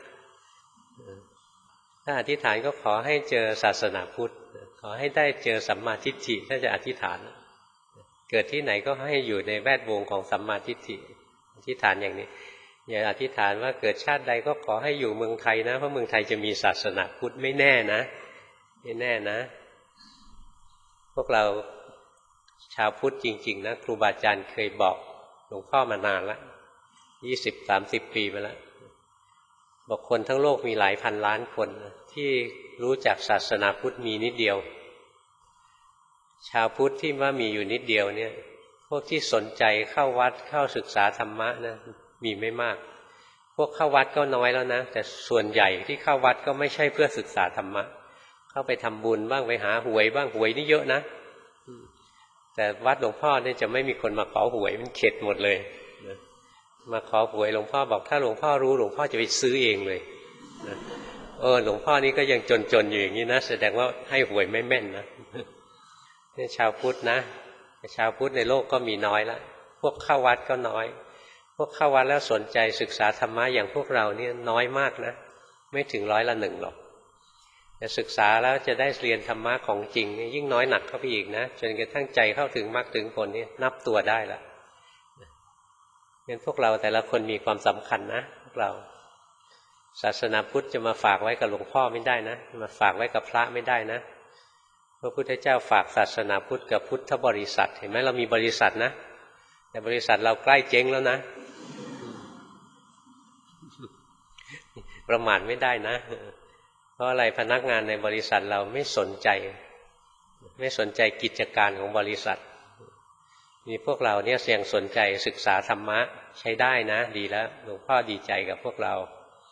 ถ้าอธิษฐานก็ขอให้เจอศาสนาพุทธขอให้ได้เจอสัมมาทิฏฐิถ้าจะอธิษฐานเกิดที่ไหนก็ให้อยู่ในแวดวงของสัมมาทิฏฐิอธิษฐานอย่างนี้อย่าอธิษฐานว่าเกิดชาติใดก็ขอให้อยู่เมืองไทยนะเพราะเมืองไทยจะมีศาสนาพุทธไม่แน่นะไม่แน่นะพวกเราชาวพุทธจริงๆนะครูบาอาจารย์เคยบอกหลวงพ่อมานานละยี่สิบสามสิบปีมาแล้วบอกคนทั้งโลกมีหลายพันล้านคนที่รู้จักศาสนาพุทธมีนิดเดียวชาวพุทธที่ว่ามีอยู่นิดเดียวเนี่ยพวกที่สนใจเข้าวัดเข้าศึกษาธรรมะนะมีไม่มากพวกเข้าวัดก็น้อยแล้วนะแต่ส่วนใหญ่ที่เข้าวัดก็ไม่ใช่เพื่อศึกษาธรรมะเข้าไปทำบุญบ้างไปหาหวยบ้างหวยนี่เยอะนะแต่วัดหลวงพ่อเนี่ยจะไม่มีคนมาขอหวยมันเข็ดหมดเลยมาขอหวยหลวงพ่อบอกถ้าหลวงพ่อรู้หลวงพ่อจะไปซื้อเองเลยนะเออหลวงพ่อนี่ก็ยังจนๆอยู่อย่างนี้นะแสดงว่าให้หวยไม่แม่นนะนี่ชาวพุทธนะชาวพุทธในโลกก็มีน้อยละพวกเข้าวัดก็น้อยพวกเข้าวัดแล้วสนใจศึกษาธรรมะอย่างพวกเราเนี่ยน้อยมากนะไม่ถึงร้อยละหนึ่งหรอกแต่ศึกษาแล้วจะได้เรียนธรรมะของจริงยิ่งน้อยหนักเข้าไปอีกนะจนกระทั่งใจเข้าถึงมรรคถึงผลนี่นับตัวได้ละงั้นพวกเราแต่ละคนมีความสำคัญนะพวกเราศาสนาพุทธจะมาฝากไว้กับหลวงพ่อไม่ได้นะมาฝากไว้กับพระไม่ได้นะพระพุทธเจ้าฝากศาสนาพุทธกับพุทธบริษัทเห็นไหมเรามีบริษัทนะแต่บริษัทเราใกล้เจ๊งแล้วนะประมาทไม่ได้นะเพราะอะไรพนักงานในบริษัทเราไม่สนใจไม่สนใจกิจการของบริษัทมีพวกเราเนี่ยเสี่ยงสนใจศึกษาธรรมะใช้ได้นะดีแล้วหลวงพ่อดีใจกับพวกเรา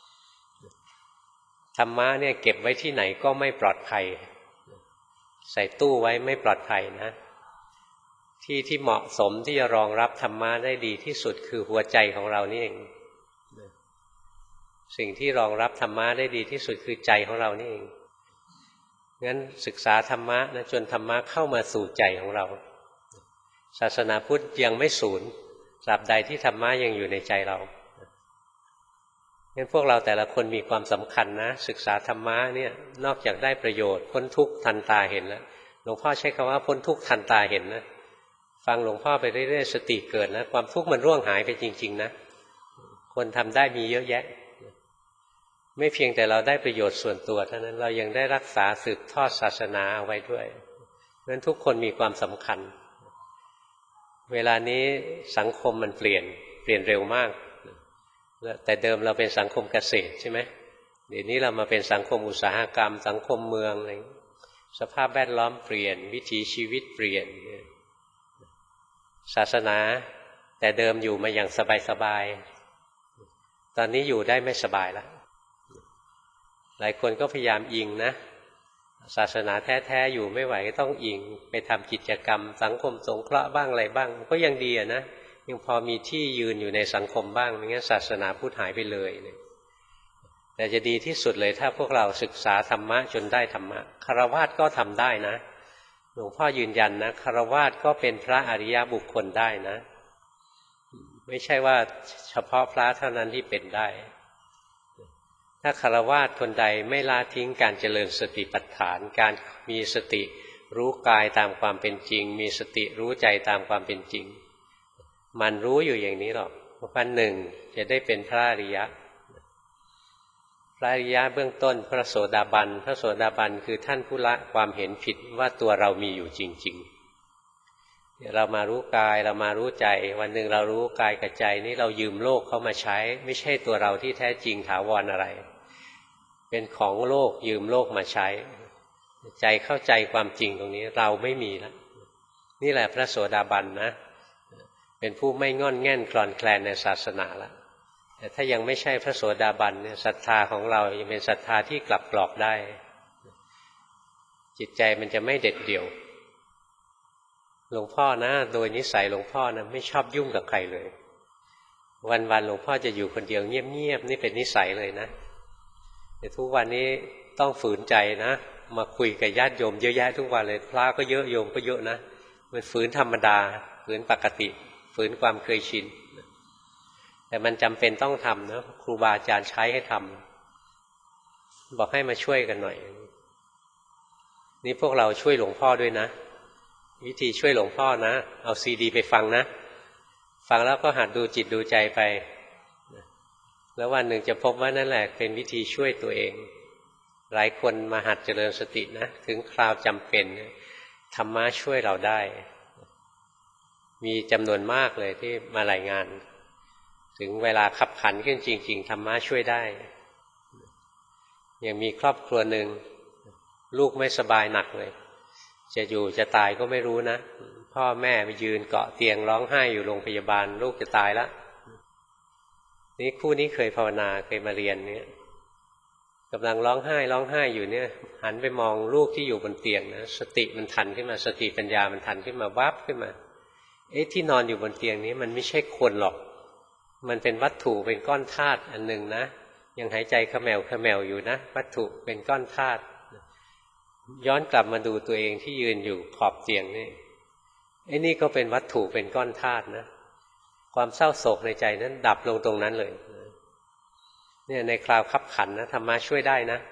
ธรรมะเนี่ยเก็บไว้ที่ไหนก็ไม่ปลอดภัยใส่ตู้ไว้ไม่ปลอดภัยนะที่ที่เหมาะสมที่จะรองรับธรรมะได้ดีที่สุดคือหัวใจของเรานี่เองสิ่งที่รองรับธรรมะได้ดีที่สุดคือใจของเรานี่เองงั้นศึกษาธรรมะนะจนธรรมะเข้ามาสู่ใจของเราศาสนาพุทธยังไม่สูญตราบใดที่ธรรมะยังอยู่ในใจเรางั้นพวกเราแต่ละคนมีความสำคัญนะศึกษาธรรมะเนี่ยนอกจากได้ประโยชน์พ้นทุกข์ทันตาเห็นแล้วหลวงพ่อใช้คำว่าพ้นทุกข์ทันตาเห็นนะฟังหลวงพ่อไปเรื่อยๆสติเกิดนะความทุกข์มันร่วงหายไปจริงๆนะคนทำได้มีเยอะแยะไม่เพียงแต่เราได้ประโยชน์ส่วนตัวเท่านั้นเรายังได้รักษาสืบทอดศาสนาเอาไว้ด้วยเพราะฉะนั้นทุกคนมีความสำคัญเวลานี้สังคมมันเปลี่ยนเปลี่ยนเร็วมากแต่เดิมเราเป็นสังคมเกษตรใช่ไหมเดี๋ยวนี้เรามาเป็นสังคมอุตสาหกรรมสังคมเมืองอะไรสภาพแวดล้อมเปลี่ยนวิถีชีวิตเปลี่ยนศาสนาแต่เดิมอยู่มาอย่างสบายๆตอนนี้อยู่ได้ไม่สบายแล้วหลายคนก็พยายามอิงนะศาสนาแท้ๆอยู่ไม่ไหวก็ต้องอิงไปทำกิจกรรมสังคมสงเคราะห์บ้างอะไรบ้างก็ยังดีอะนะยังพอมีที่ยืนอยู่ในสังคมบ้างไม่งั้นศาสนาพุทธหายไปเลยแต่จะดีที่สุดเลยถ้าพวกเราศึกษาธรรมะจนได้ธรรมะฆราวาสก็ทำได้นะหลวงพ่อยืนยันนะฆราวาสก็เป็นพระอริยบุคคลได้นะไม่ใช่ว่าเฉพาะพระเท่านั้นที่เป็นได้ถ้าฆราวาสคนใดไม่ละทิ้งการเจริญสติปัฏฐานการมีสติรู้กายตามความเป็นจริงมีสติรู้ใจตามความเป็นจริงมันรู้อยู่อย่างนี้หรอกวันหนึ่งจะได้เป็นพระอริยะพระอริยะเบื้องต้นพระโสดาบันพระโสดาบันคือท่านผู้ละความเห็นผิดว่าตัวเรามีอยู่จริงๆเรามารู้กายเรามารู้ใจวันหนึ่งเรารู้กายกับใจนี่เรายืมโลกเข้ามาใช้ไม่ใช่ตัวเราที่แท้จริงถาวรอะไรเป็นของโลกยืมโลกมาใช้ใจเข้าใจความจริงตรงนี้เราไม่มีแล้วนี่แหละพระโสดาบันนะเป็นผู้ไม่งอนแง่นคลอนแคลนในศาสนาแล้วแต่ถ้ายังไม่ใช่พระโสดาบันเนี่ยศรัทธาของเรายังเป็นศรัทธาที่กลับกรอกได้จิตใจมันจะไม่เด็ดเดี่ยวหลวงพ่อนะโดยนิสัยหลวงพ่อนะไม่ชอบยุ่งกับใครเลยวันๆหลวงพ่อจะอยู่คนเดียวเงียบๆนี่เป็นนิสัยเลยนะแต่ทุกวันนี้ต้องฝืนใจนะมาคุยกับญาติโยมเยอะแยะทุกวันเลยพระก็เยอะโยมก็เยอะนะมันฝืนธรรมดาฝืนปกติฝืนความเคยชินแต่มันจำเป็นต้องทำนะครูบาอาจารย์ใช้ให้ทำบอกให้มาช่วยกันหน่อยนี่พวกเราช่วยหลวงพ่อด้วยนะวิธีช่วยหลวงพ่อนะเอาซีดีไปฟังนะฟังแล้วก็หัดดูจิตดูใจไปแล้ววันหนึ่งจะพบว่านั่นแหละเป็นวิธีช่วยตัวเองหลายคนมาหัดเจริญสตินะถึงคราวจำเป็นธรรมะช่วยเราได้มีจำนวนมากเลยที่มารายงานถึงเวลาขับขันขึ้นจริงๆธรรมะช่วยได้ยังมีครอบครัวหนึ่งลูกไม่สบายหนักเลยจะอยู่จะตายก็ไม่รู้นะพ่อแม่ไปยืนเกาะเตียงร้องไห้อยู่โรงพยาบาลลูกจะตายแล้วนี่คู่นี้เคยภาวนาเคยมาเรียนเนี่ยกำลังร้องไห้ร้องไห้อยู่เนี่ยหันไปมองลูกที่อยู่บนเตียงนะสติมันทันขึ้นมาสติปัญญามันทันขึ้นมาวับขึ้นมาเอ๊ะที่นอนอยู่บนเตียงนี้มันไม่ใช่คนหรอกมันเป็นวัตถุเป็นก้อนธาตุอันหนึ่งนะยังหายใจเขมวเขมวอยู่นะวัตถุเป็นก้อนธาตุย้อนกลับมาดูตัวเองที่ยืนอยู่ขอบเตียงนี่ไอ้นี่ก็เป็นวัตถุเป็นก้อนธาตุนะความเศร้าโศกในใจนั้นดับลงตรงนั้นเลยเนี่ยในคราวคับขันนะธรรมะช่วยได้นะ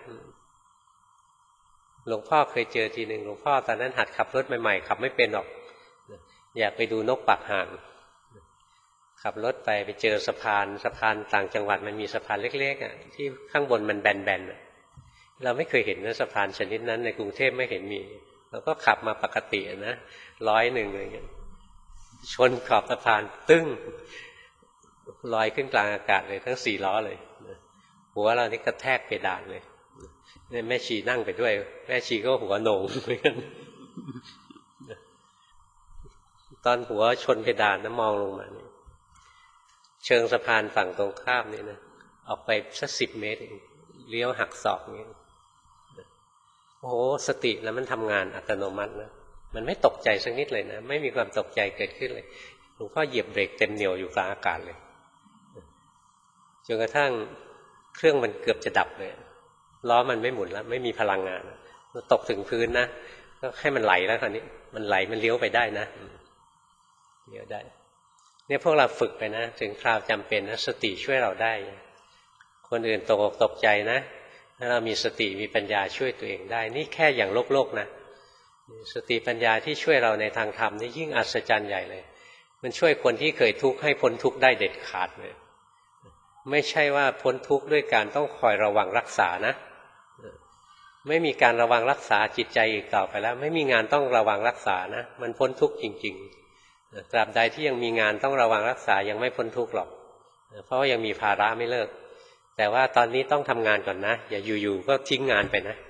หลวงพ่อเคยเจอทีหนึ่งหลวงพ่อตอนนั้นหัดขับรถใหม่ๆขับไม่เป็นหรอกอยากไปดูนกปากห่างขับรถไปไปเจอสะพานสะพานต่างจังหวัดมันมีสะพานเล็กๆอ่ะที่ข้างบนมันแบนๆเราไม่เคยเห็นนะสะพานชนิดนั้นในกรุงเทพไม่เห็นมีเราก็ขับมาปกตินะร้อยหนึ่งเลยชนขอบสะพานตึ้งลอยขึ้นกลางอากาศเลยทั้งสี่ล้อเลยหัวเรานี่กระแทกเพดานเลยเนี่ยแม่ชีนั่งไปด้วยแม่ชีก็หัวโหน่งเหมือนกันตอนหัวชนเพดานนะมองลงมาเนี่ยเชิงสะพานฝั่งตรงข้ามนี่นะออกไปสักสิบเมตรเลี้ยวหักศอกนี้โอ้โหสติแล้วมันทำงานอัตโนมัตินะมันไม่ตกใจสักนิดเลยนะไม่มีความตกใจเกิดขึ้นเลยหลวงพ่อเหยียบเบรกเต็มเหนี่ยวอยู่กลางอากาศเลยจนกระทั่งเครื่องมันเกือบจะดับเลยล้อมันไม่หมุนแล้วไม่มีพลังงานตกถึงพื้นนะก็ให้มันไหลแล้วคราวนี้มันไหลมันเลี้ยวไปได้นะเลี้ยวได้เนี่ยพวกเราฝึกไปนะถึงคราวจำเป็นนะสติช่วยเราได้คนอื่นตกอกตกใจนะถ้าเรามีสติมีปัญญาช่วยตัวเองได้นี่แค่อย่างโลกโลกนะสติปัญญาที่ช่วยเราในทางธรรมนี่ยิ่งอัศจรรย์ใหญ่เลยมันช่วยคนที่เคยทุกข์ให้พ้นทุกข์ได้เด็ดขาดเลยไม่ใช่ว่าพ้นทุกข์ด้วยการต้องคอยระวังรักษานะไม่มีการระวังรักษาจิตใจอีกต่อไปแล้วไม่มีงานต้องระวังรักษานะมันพ้นทุกข์จริงๆตราบใดที่ยังมีงานต้องระวังรักษายังไม่พ้นทุกข์หรอกเพราะว่ายังมีภาระไม่เลิกแต่ว่าตอนนี้ต้องทำงานก่อนนะอย่าอยู่ๆก็ทิ้งงานไปนะ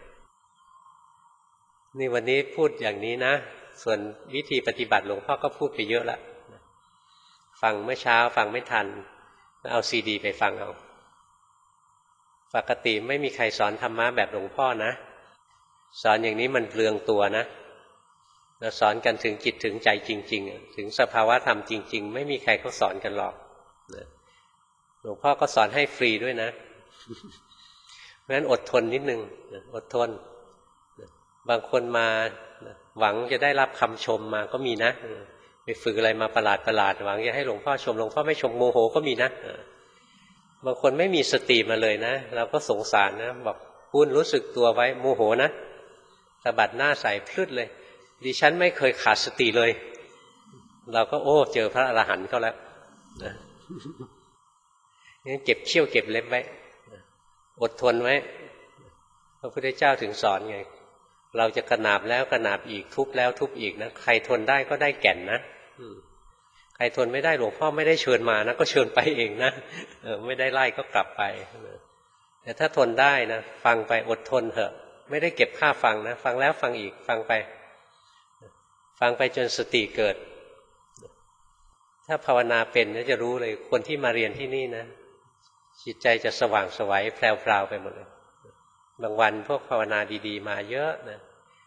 นี่วันนี้พูดอย่างนี้นะส่วนวิธีปฏิบัติหลวงพ่อก็พูดไปเยอะละฟังเมื่อเช้าฟังไม่ทันเอาซีดีไปฟังเอาปกติไม่มีใครสอนธรรมะแบบหลวงพ่อนะสอนอย่างนี้มันเปลืองตัวนะเราสอนกันถึงจิตถึงใจจริงๆถึงสภาวะธรรมจริงๆไม่มีใครเขาสอนกันหรอกหลวงพ่อก็สอนให้ฟรีด้วยนะเพราะฉะนั้นอดทนนิดนึงอดทนบางคนมาหวังจะได้รับคำชมมาก็มีนะไปฝึกอะไรมาประหลาดประหลาดหวังจะให้หลวงพ่อชมหลวงพ่อไม่ชมโมโหก็มีนะบางคนไม่มีสติมาเลยนะเราก็สงสารนะบอกคุณรู้สึกตัวไว้โมโหนะสะบัดหน้าใส่พลึดเลยดิฉันไม่เคยขาดสติเลยเราก็โอ้เจอพระอรหันต์เขาแล้วนะงั้นเก็บเขี้ยวเก็บเล็บไว้อดทนไว้พระพุทธเจ้าถึงสอนไงเราจะกระนาบแล้วกระนาบอีกทุบแล้วทุบอีกนะใครทนได้ก็ได้แก่นนะใครทนไม่ได้หลวงพ่อไม่ได้เชิญมานะก็เชิญไปเองนะเออไม่ได้ไล่ก็กลับไปแต่ถ้าทนได้นะฟังไปอดทนเถอะไม่ได้เก็บค่าฟังนะฟังแล้วฟังอีกฟังไปฟังไปจนสติเกิดถ้าภาวนาเป็นจะรู้เลยคนที่มาเรียนที่นี่นะจิตใจจะสว่างไสวแพรวๆไปหมดเลยบางวันพวกภาวนาดีๆมาเยอะนะ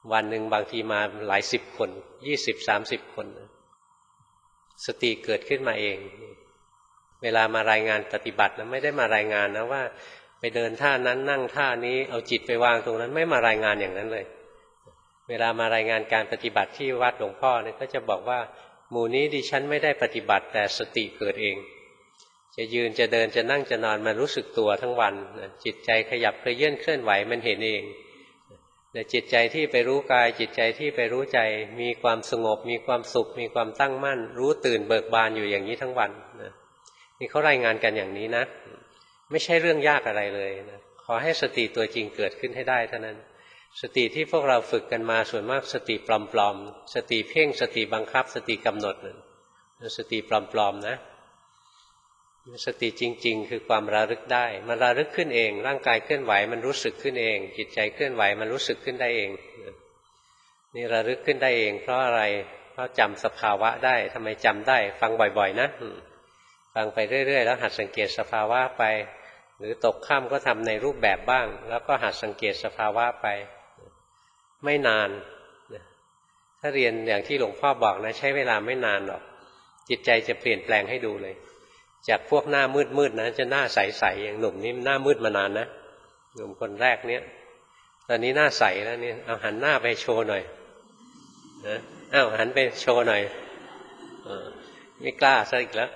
วันหนึ่งบางทีมาหลายสิบคนยี่สิบสามสิบคนสติเกิดขึ้นมาเองเวลามารายงานปฏิบัตินะไม่ได้มารายงานนะว่าไปเดินท่านั้นนั่งท่านี้เอาจิตไปวางตรงนั้นไม่มารายงานอย่างนั้นเลยเวลามารายงานการปฏิบัติที่วัดหลวงพ่อเนี่ยก็จะบอกว่าหมู่นี้ดิฉันไม่ได้ปฏิบัติแต่สติเกิดเองจะยืนจะเดินจะนั่งจะนอนมันรู้สึกตัวทั้งวันจิตใจขยับเคลื่อนเคลื่อนไหวมันเห็นเองแต่จิตใจที่ไปรู้กายจิตใจที่ไปรู้ใจมีความสงบมีความสุขมีความตั้งมั่นรู้ตื่นเบิกบานอยู่อย่างนี้ทั้งวันนะนี่เขารายงานกันอย่างนี้นะไม่ใช่เรื่องยากอะไรเลยนะขอให้สติตัวจริงเกิดขึ้นให้ได้เท่านั้นสติที่พวกเราฝึกกันมาส่วนมากสติปลอมๆสติเพ่งสติบังคับสติกำหนดสติปลอมๆนะสติจริงๆคือความระลึกได้มันระลึกขึ้นเองร่างกายเคลื่อนไหวมันรู้สึกขึ้นเองจิตใจเคลื่อนไหวมันรู้สึกขึ้นได้เองนี่ระลึกขึ้นได้เองเพราะอะไรเพราะจำสภาวะได้ทำไมจำได้ฟังบ่อยๆนะฟังไปเรื่อยๆแล้วหัดสังเกตสภาวะไปหรือตกค่ำก็ทำในรูปแบบบ้างแล้วก็หัดสังเกตสภาวะไปไม่นานถ้าเรียนอย่างที่หลวงพ่อบอกนะใช้เวลาไม่นานหรอกจิตใจจะเปลี่ยนแปลงให้ดูเลยจากพวกหน้ามืดๆนะจะหน้าใสๆอย่างหนุ่มนี่หน้ามืดมานานนะหนุ่มคนแรกเนี้ยตอนนี้หน้าใสแล้วเนี่ยเอาหันหน้าไปโชว์หน่อยนะอ้าวหันไปโชว์หน่อยไม่กล้าซะอีกแล้ว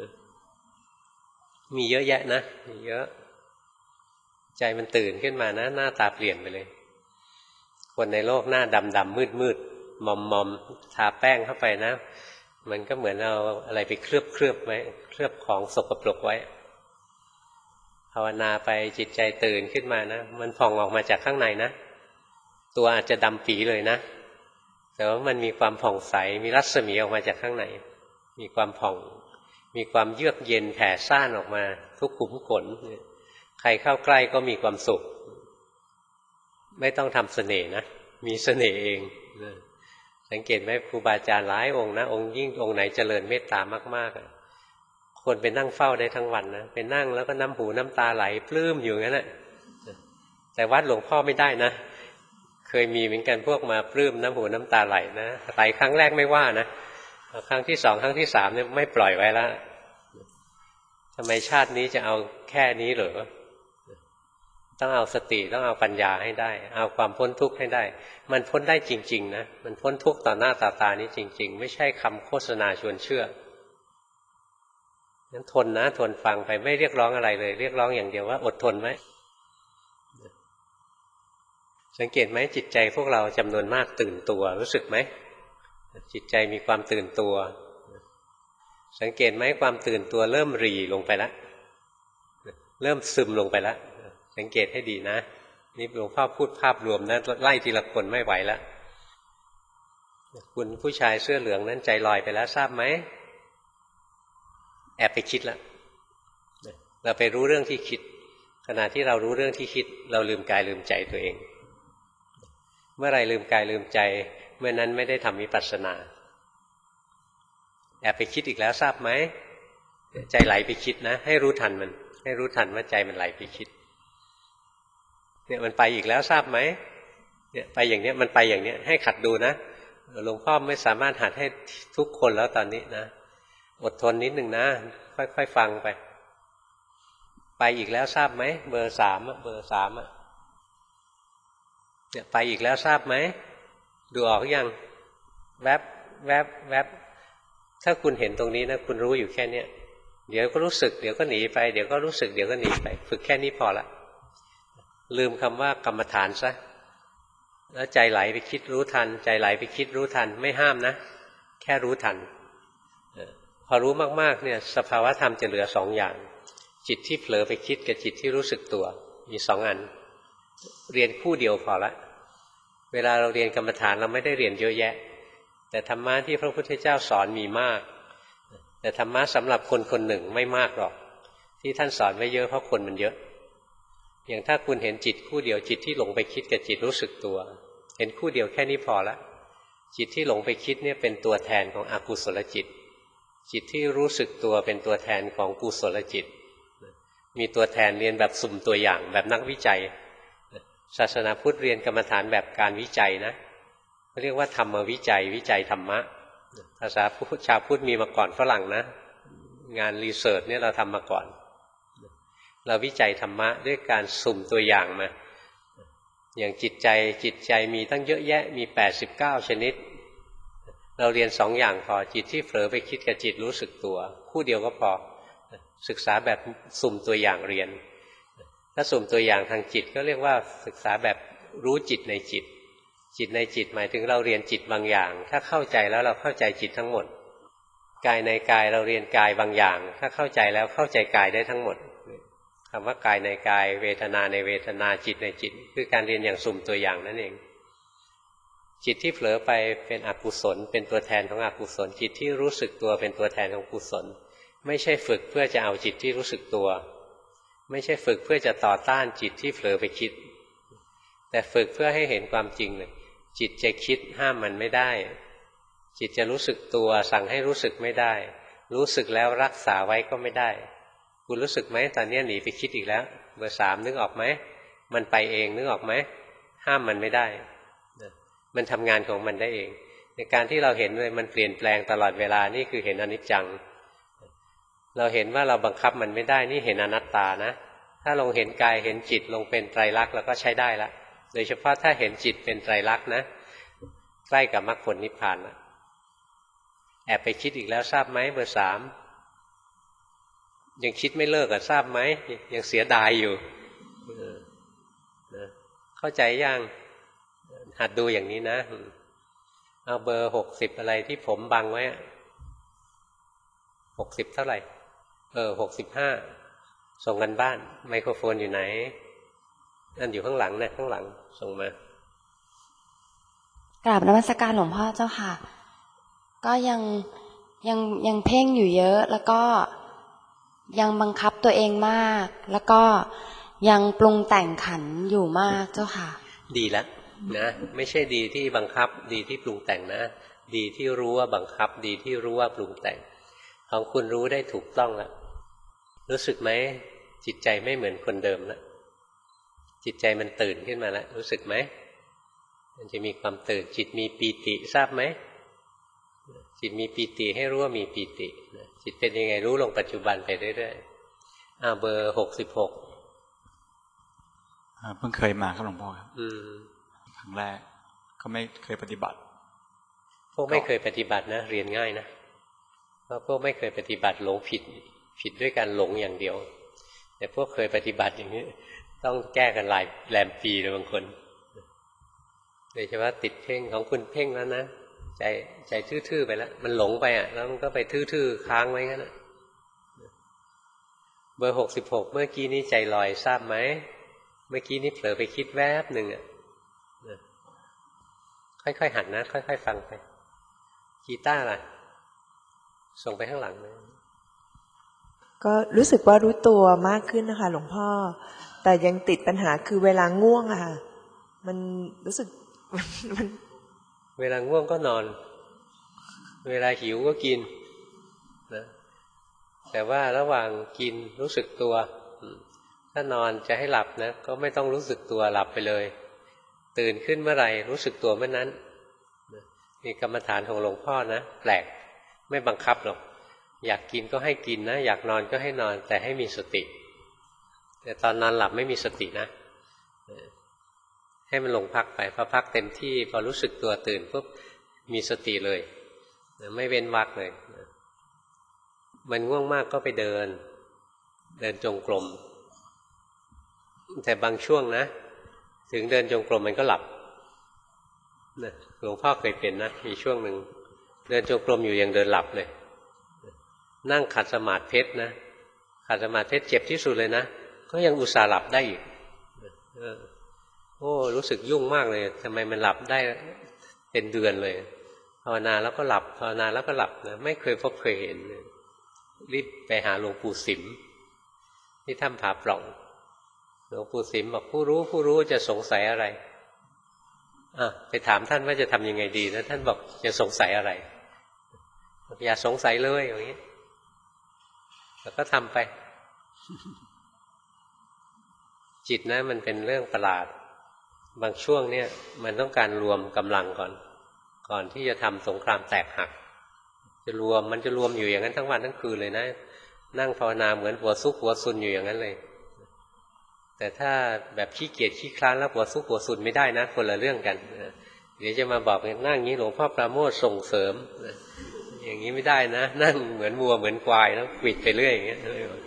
มีเยอะแยะนะมีเยอะใจมันตื่นขึ้นมานะหน้าตาเปลี่ยนไปเลยคนในโลกหน้าดำๆมืดๆมอมๆทาแป้งเข้าไปนะมันก็เหมือนเอาอะไรไปเคลือบเคลือบไว้เคลือบของสกปรกไว้ภาวนาไปจิตใจตื่นขึ้นมานะมันผ่องออกมาจากข้างในนะตัวอาจจะดำปีเลยนะแต่ว่ามันมีความผ่องใสมีรัศมีออกมาจากข้างในมีความผ่องมีความเยือกเย็นแผ่ซ่านออกมาทุกขุมขนใครเข้าใกล้ก็มีความสุขไม่ต้องทำเสน่ห์นะมีเสน่ห์เองสังเกตไหมครูบาอาจารย์หลายองค์นะองค์ยิ่งองค์ไหนเจริญเมตตามากๆคนไปนั่งเฝ้าได้ทั้งวันนะไปนั่งแล้วก็น้ำหูน้ำตาไหลปลื้มอยู่งั้นแหละแต่วัดหลวงพ่อไม่ได้นะเคยมีเหมือนกันพวกมาปลื้มน้ำหูน้ำตาไหลนะไหลครั้งแรกไม่ว่านะครั้งที่สองครั้งที่สามเนี่ยไม่ปล่อยไว้แล้วทำไมชาตินี้จะเอาแค่นี้เหรอต้องเอาสติต้องเอาปัญญาให้ได้เอาความพ้นทุกข์ให้ได้มันพ้นได้จริงๆนะมันพ้นทุกข์ต่อหน้าต่อตานี้จริงๆไม่ใช่คำโฆษณาชวนเชื่องั้นทนนะทนฟังไปไม่เรียกร้องอะไรเลยเรียกร้องอย่างเดียวว่าอดทนไหมสังเกตไหมจิตใจพวกเราจำนวนมากตื่นตัวรู้สึกไหมจิตใจมีความตื่นตัวสังเกตไหมความตื่นตัวเริ่มหรี่ลงไปแล้วเริ่มซึมลงไปแล้วสังเกตให้ดีนะนี่หลวงพ่อพูดภาพรวมนะไล่ทีละคนไม่ไหวแล้วคุณผู้ชายเสื้อเหลืองนั้นใจลอยไปแล้วทราบไหมแอบไปคิดแล้วเราไปรู้เรื่องที่คิดขณะที่เรารู้เรื่องที่คิดเราลืมกายลืมใจตัวเองเมื่อไรลืมกายลืมใจเมื่อนั้นไม่ได้ทำวิปัสสนาแอบไปคิดอีกแล้วทราบไหมใจไหลไปคิดนะให้รู้ทันมันให้รู้ทันว่าใจมันไหลไปคิดเนี่ยมันไปอีกแล้วทราบไหมเนี่ยไปอย่างเนี้ยมันไปอย่างเนี้ยให้ขัดดูนะหลวงพ่อไม่สามารถหัดให้ทุกคนแล้วตอนนี้นะอดทนนิดหนึ่งนะค่อยๆฟังไปไปอีกแล้วทราบไหมเบอร์สามเบอร์สามเนี่ยไปอีกแล้วทราบไหมดูออกยังแวบแวบแวบถ้าคุณเห็นตรงนี้นะคุณรู้อยู่แค่เนี้ยเดี๋ยวก็รู้สึกเดี๋ยวก็หนีไปเดี๋ยวก็รู้สึกเดี๋ยวก็หนีไปฝึกแค่นี้พอละลืมคำว่ากรรมฐานซะแล้วใจไหลไปคิดรู้ทันใจไหลไปคิดรู้ทันไม่ห้ามนะแค่รู้ทันพอรู้มากๆเนี่ยสภาวะธรรมจะเหลือสองอย่างจิตที่เผลอไปคิดกับจิตที่รู้สึกตัวมีสองอันเรียนคู่เดียวพอละเวลาเราเรียนกรรมฐานเราไม่ได้เรียนเยอะแยะแต่ธรรมะที่พระพุทธเจ้าสอนมีมากแต่ธรรมะสำหรับคนคนหนึ่งไม่มากหรอกที่ท่านสอนไว้เยอะเพราะคนมันเยอะอย่างถ้าคุณเห็นจิตคู่เดียวจิตที่หลงไปคิดกับจิตรู้สึกตัวเห็นคู่เดียวแค่นี้พอละจิตที่หลงไปคิดเนี่ยเป็นตัวแทนของอกุศลจิตจิตที่รู้สึกตัวเป็นตัวแทนของกุศลจิตมีตัวแทนเรียนแบบสุ่มตัวอย่างแบบนักวิจัยศาสนาพุทธเรียนกรรมฐานแบบการวิจัยนะเรียกว่าธรรมวิจัยวิจัยธรรมะภาษาพุทธชาวพุทธมีมาก่อนฝรั่งนะงานรีเสิร์ชเนี่ยเราทำมาก่อนเราวิจัยธรรมะด้วยการสุ่มตัวอย่างมาอย่างจิตใจจิตใจมีตั้งเยอะแยะมีแปดสิบเก้าชนิดเราเรียนสองอย่างพอจิตที่เผลอไปคิดกับจิตรู้สึกตัวคู่เดียวก็พอศึกษาแบบสุ่มตัวอย่างเรียนถ้าสุ่มตัวอย่างทางจิตก็เรียกว่าศึกษาแบบรู้จิตในจิตจิตในจิตหมายถึงเราเรียนจิตบางอย่างถ้าเข้าใจแล้วเราเข้าใจจิตทั้งหมดกายในกายเราเรียนกายบางอย่างถ้าเข้าใจแล้วเข้าใจกายได้ทั้งหมดคำว่ากายในกายเวทนาในเวทนาจิตในจิตคือการเรียนอย่างสุ่มตัวอย่างนั่นเองจิตที่เผลอไปเป็นอกุศลเป็นตัวแทนของอกุศลจิตที่รู้สึกตัวเป็นตัวแทนของกุศลไม่ใช่ฝึกเพื่อจะเอาจิตที่รู้สึกตัวไม่ใช่ฝึกเพื่อจะต่อต้านจิตที่เผลอไปคิดแต่ฝึกเพื่อให้เห็นความจริงเลยจิตจะคิดห้ามมันไม่ได้จิตจะรู้สึกตัวสั่งให้รู้สึกไม่ได้รู้สึกแล้วรักษาไว้ก็ไม่ได้คุณรู้สึกไหมตอนนี้หนีไปคิดอีกแล้วเบอร์สามนึกออกไหมมันไปเองนึกออกไหมห้ามมันไม่ได้มันทำงานของมันได้เองในการที่เราเห็นเลยมันเปลี่ยนแปลงตลอดเวลานี่คือเห็นอนิจจังเราเห็นว่าเราบังคับมันไม่ได้นี่เห็นอนัตตานะถ้าลงเห็นกายเห็นจิตลงเป็นไตรลักษณ์แล้วก็ใช้ได้ละโดยเฉพาะถ้าเห็นจิตเป็นไตรลักษณ์นะใกล้กับมรรคผลนิพพานนะแอบไปคิดอีกแล้วทราบไหมเบอร์สามยังคิดไม่เลิกอะทราบไหมยังเสียดายอยู่เข้าใจยังหัดดูอย่างนี้นะเอาเบอร์หกสิบอะไรที่ผมบังไว้หกสิบเท่าไหร่เออหกสิบห้าส่งกันบ้านไมโครโฟนอยู่ไหนนั่นอยู่ข้างหลังนะข้างหลังส่งมากราบนมัสการหลวงพ่อเจ้าค่ะก็ยังยังยังเพ่งอยู่เยอะแล้วก็ยังบังคับตัวเองมากแล้วก็ยังปรุงแต่งขันอยู่มากเจ้าค่ะดีแล้วนะไม่ใช่ดีที่บังคับดีที่ปรุงแต่งนะดีที่รู้ว่าบังคับดีที่รู้ว่าปรุงแต่งของคุณรู้ได้ถูกต้องแล้วรู้สึกไหมจิตใจไม่เหมือนคนเดิมแล้วจิตใจมันตื่นขึ้นมาแล้วรู้สึกไหมมันจะมีความตื่นจิตมีปีติทราบไหมจิตมีปีติให้รู้ว่ามีปีติจิตเป็นยังไงรู้ลงปัจจุบันไปเรื่อยๆอ่าเบอร์หกสิบหกเพิ่งเคยมาครับหลวงพ่อครับครั้งแรกก็ไม่เคยปฏิบัติพวกไม่เคยปฏิบัตินะเรียนง่ายนะเพราะพวกไม่เคยปฏิบัติหลงผิดผิดด้วยการหลงอย่างเดียวแต่พวกเคยปฏิบัติอย่างนี้ต้องแก้กันหลายแรมปีเลยบางคนโดยเฉพาะติดเพ่งของคุณเพ่งแล้วนะใจใจทื่อๆไปแล้วมันหลงไปอ่ะแล้วมันก็ไปทื่อๆค้างไว้งั้นนะเบอร์หกสิบหกเมื่อกี้นี้ใจลอยทราบไหมเมื่อกี้นี้เผลอไปคิดแวบหนึ่งอ่ะค่อยๆหัดนะค่อยๆฟังไปกีตาร์ล่ะส่งไปข้างหลังเลยก็รู้สึกว่ารู้ตัวมากขึ้นนะคะหลวงพ่อแต่ยังติดปัญหาคือเวลาง่วงอะค่ะมันรู้สึกมันเวลาง่วงก็นอนเวลาหิวก็กินนะแต่ว่าระหว่างกินรู้สึกตัวถ้านอนจะให้หลับนะก็ไม่ต้องรู้สึกตัวหลับไปเลยตื่นขึ้นเมื่อไหร่รู้สึกตัวเมื่อนั้นมีกรรมฐานของหลวงพ่อนะแปลกไม่บังคับหรอกอยากกินก็ให้กินนะอยากนอนก็ให้นอนแต่ให้มีสติแต่ตอนนอนหลับไม่มีสตินะให้มันลงพักไปพอพักเต็มที่พอรู้สึกตัวตื่นปุ๊บมีสติเลยไม่เว้นวรรคเลยมันง่วงมากก็ไปเดินเดินจงกรมแต่บางช่วงนะถึงเดินจงกรมมันก็หลับหลวงพ่อเคยเป็นนะมีช่วงหนึ่งเดินจงกรมอยู่ยังเดินหลับเลยนั่งขัดสมาธิเพชรนะขัดสมาธิเพชรเจ็บที่สุดเลยนะก็ยังอุตส่าห์หลับได้อีกโอ้รู้สึกยุ่งมากเลยทำไมมันหลับได้เป็นเดือนเลยภาวนาแล้วก็หลับภาวนาแล้วก็หลับนะไม่เคยพบเคยเห็นรีบไปหาหลวงปู่สิมที่ถ้ำผาปล่องหลวงปู่สิมบอกผู้รู้ผู้รู้จะสงสัยอะไรอ่ะไปถามท่านว่าจะทำยังไงดีแล้วท่านบอกจะสงสัยอะไรอย่าสงสัยเลยอย่างนี้แล้วก็ทำไปจิตนะมันเป็นเรื่องประหลาดบางช่วงเนี่ยมันต้องการรวมกำลังก่อนก่อนที่จะทำสงครามแตกหักจะรวมมันจะรวมอยู่อย่างนั้นทั้งวันทั้งคืนเลยนะนั่งภาวนาเหมือนหัวซุกหัวซุนอยู่อย่างนั้นเลยแต่ถ้าแบบขี้เกียจขี้คลานแล้วหัวซุกหัวซุนไม่ได้นะคนละเรื่องกันเดี๋ยวจะมาบอกนั่งอย่างนี้หลวงพ่อปราโมทย์ส่งเสริมอย่างนี้ไม่ได้นะนั่งเหมือนวัวเหมือนควายแล้วขวิดไปเรื่อยอย่างเงี้ย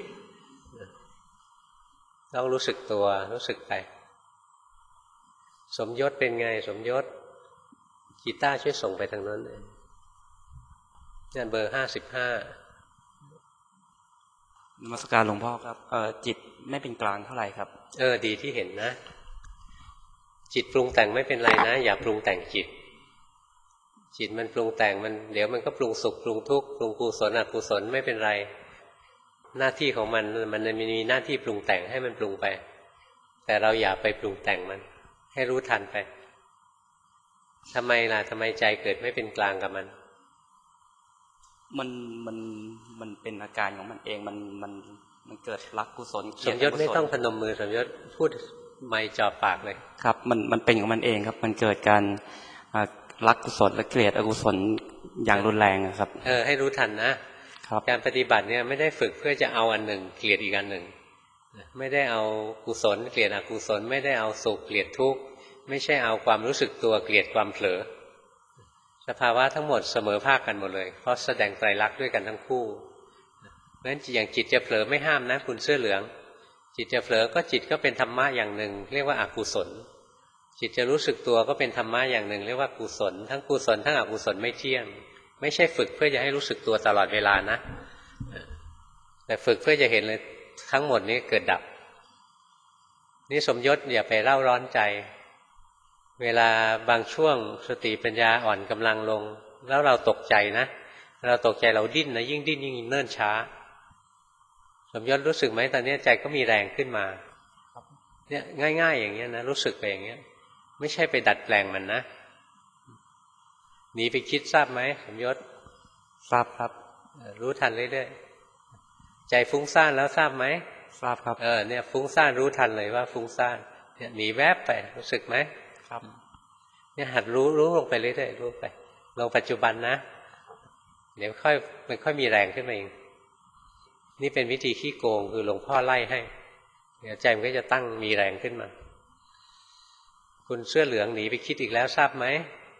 ต้องรู้สึกตัวรู้สึกไปสมยศเป็นไงสมยศกีตาร์ช่วยส่งไปทางนั้นเลยนั่นเบอร์ห้าสิบห้านมัสการหลวงพ่อครับเอ่อจิตไม่เป็นกลางเท่าไหร่ครับเออดีที่เห็นนะจิตปรุงแต่งไม่เป็นไรนะอย่าปรุงแต่งจิตจิตมันปรุงแต่งมันเดี๋ยวมันก็ปรุงสุขปรุงทุกข์ปรุงกุศลอกุศลไม่เป็นไรหน้าที่ของมันมันมีหน้าที่ปรุงแต่งให้มันปรุงไปแต่เราอย่าไปปรุงแต่งมันให้รู้ทันไปทำไมล่ะทำไมใจเกิดไม่เป็นกลางกับมันมันมันมันเป็นอาการของมันเองมันมันมันเกิดรักกุศลสมยศไม่ต้องพนมมือสมยศพูดไม่จ่อปากเลยครับมันมันเป็นของมันเองครับมันเกิดการรักกุศลและเกลียดอกุศลอย่างรุนแรงครับเออให้รู้ทันนะครับการปฏิบัติเนี่ยไม่ได้ฝึกเพื่อจะเอาอันหนึ่งเกลียดอีกอันหนึ่งไม่ได้เอากุศลเกลียดอกุศลไม่ได้เอาสุขเกลียดทุกข์ไม่ใช่เอาความรู้สึกตัวเกลียดความเผลอสภาวะทั้งหมดเสมอภาคกันหมดเลยเพราะแสดงไตรลักษณ์ด้วยกันทั้งคู่เพราะฉะนั้นอย่างจิตจะเผลอไม่ห้ามนะคุณเสื้อเหลืองจิตจะเผลอก็จิตก็เป็นธรรมะอย่างหนึ่งเรียกว่าอกุศลจิตจะรู้สึกตัวก็เป็นธรรมะอย่างหนึ่งเรียกว่ากุศลทั้งกุศลทั้งอกุศลไม่เที่ยงไม่ใช่ฝึกเพื่อจะให้รู้สึกตัวตลอดเวลานะแต่ฝึกเพื่อจะเห็นเลยทั้งหมดนี้เกิดดับนี่สมยศอย่าไปเร่าร้อนใจเวลาบางช่วงสติปัญญาอ่อนกำลังลงแล้วเราตกใจนะเราตกใจเราดิ้นนะยิ่งดิ้นยิ่งเนิ่นช้าสมยศรู้สึกไหมตอนนี้ใจก็มีแรงขึ้นมาเนี่ยง่ายๆอย่างเงี้ยนะรู้สึกไปอย่างเงี้ยไม่ใช่ไปดัดแปลงมันนะหนีไปคิดทราบไหมสมยศทราบครับรู้ทันเรื่อยๆใจฟุ้งซ่านแล้วทราบไหมทราบครับเออเนี่ยฟุ้งซ่านรู้ทันเลยว่าฟุ้งซ่านเนี่ยหนีแวบไปรู้สึกไหมครับเนี่ยหัดรู้รู้ลงไปเรื่อยๆรู้ไปลงปัจจุบันนะเดี๋ยวค่อยมันค่อยมีแรงขึ้นมาเองนี่เป็นวิธีขี้โกงคือหลวงพ่อไล่ให้เดี๋ยวใจมันก็จะตั้งมีแรงขึ้นมาคุณเสื้อเหลืองหนีไปคิดอีกแล้วทราบไหม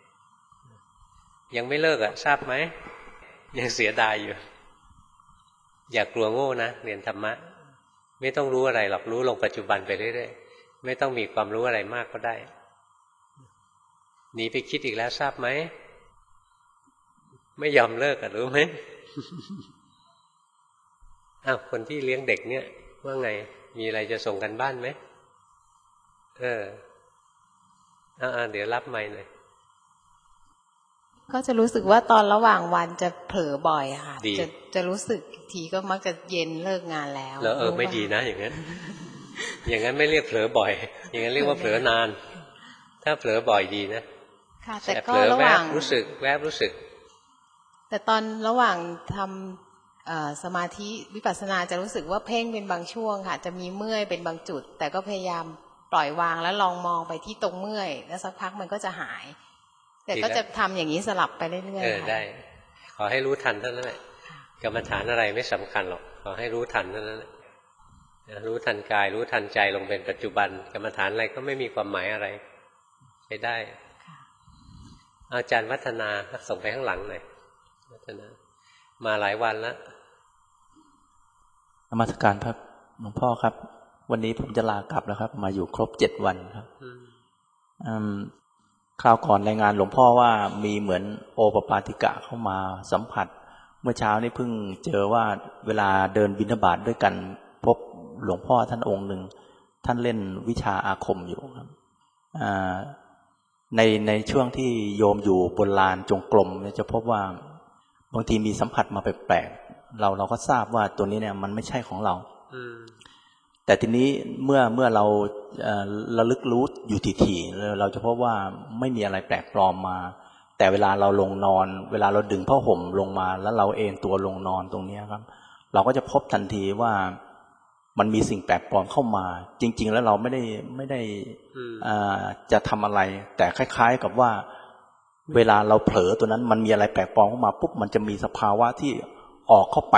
ยังไม่เลิกอ่ะทราบไหมยังเสียดายอยู่อย่ากลัวโง่นะเรียนธรรมะไม่ต้องรู้อะไรหรอกรู้ลงปัจจุบันไปเรื่อยๆไม่ต้องมีความรู้อะไรมากก็ได้หนีไปคิดอีกแล้วทราบไหมไม่ยอมเลิกอ่ะรู้ไหมอ้าวคนที่เลี้ยงเด็กเนี่ยว่าไงมีอะไรจะส่งกันบ้านไหมเอออ่าเดี๋ยวรับไมค์หน่อยก็จะรู้สึกว่าตอนระหว่างวันจะเผลอบ่อยค่ะจะจะรู้สึกทีก็มักจะเย็นเลิกงานแล้วแล้วเออไม่ดีนะอย่างนั้นอย่างนั้นไม่เรียกเผลอบ่อยอย่างนั้นเรียกว่าเผลอนานถ้าเผลอบ่อยดีนะค่ะแต่ก็ระหว่างรู้สึกแวบรู้สึกแต่ตอนระหว่างทำสมาธิวิปัสสนาจะรู้สึกว่าเพ่งเป็นบางช่วงค่ะจะมีเมื่อยเป็นบางจุดแต่ก็พยายามปล่อยวางแล้วลองมองไปที่ตรงเมื่อยแล้วสักพักมันก็จะหายแต่ก็จะทำอย่างนี้สลับไปเรื่อยๆเออได้ขอให้รู้ทันเท่านั้นแหละกรรมฐานอะไรไม่สำคัญหรอกขอให้รู้ทันเท่านั้นแหละรู้ทันกายรู้ทันใจลงเป็นปัจจุบันกรรมฐานอะไรก็ไม่มีความหมายอะไรใช้ได้อาจารย์วัฒนาส่งไปข้างหลังหน่อยวัฒนามาหลายวันแล้วนมัสการครับหลวงพ่อครับวันนี้ผมจะลากลับแล้วครับมาอยู่ครบเจ็ดวันครับคราวก่อนรายงานหลวงพ่อว่ามีเหมือนโอปปาติกะเข้ามาสัมผัสเมื่อเช้านี้เพิ่งเจอว่าเวลาเดินบิณฑบาตด้วยกันพบหลวงพ่อท่านองค์หนึ่งท่านเล่นวิชาอาคมอยู่ครับในในช่วงที่โยมอยู่บนลานจงกรมจะพบว่าบางทีมีสัมผัสมาแปลกๆเราเราก็ทราบว่าตัวนี้เนี่ยมันไม่ใช่ของเราแต่ทีนี้เมื่อเมื่อเราระลึกรู้อยู่ถี่ๆเราจะพบว่าไม่มีอะไรแปลกปลอมมาแต่เวลาเราลงนอนเวลาเราดึงผ้าห่มลงมาแล้วเราเอนตัวลงนอนตรงนี้ครับเราก็จะพบทันทีว่ามันมีสิ่งแปลกปลอมเข้ามาจริงๆแล้วเราไม่ได้ไม่ได้จะทำอะไรแต่คล้ายๆกับว่าเวลาเราเผลอตัวนั้นมันมีอะไรแปลกปลอมเข้ามาปุ๊บมันจะมีสภาวะที่ออกเข้าไป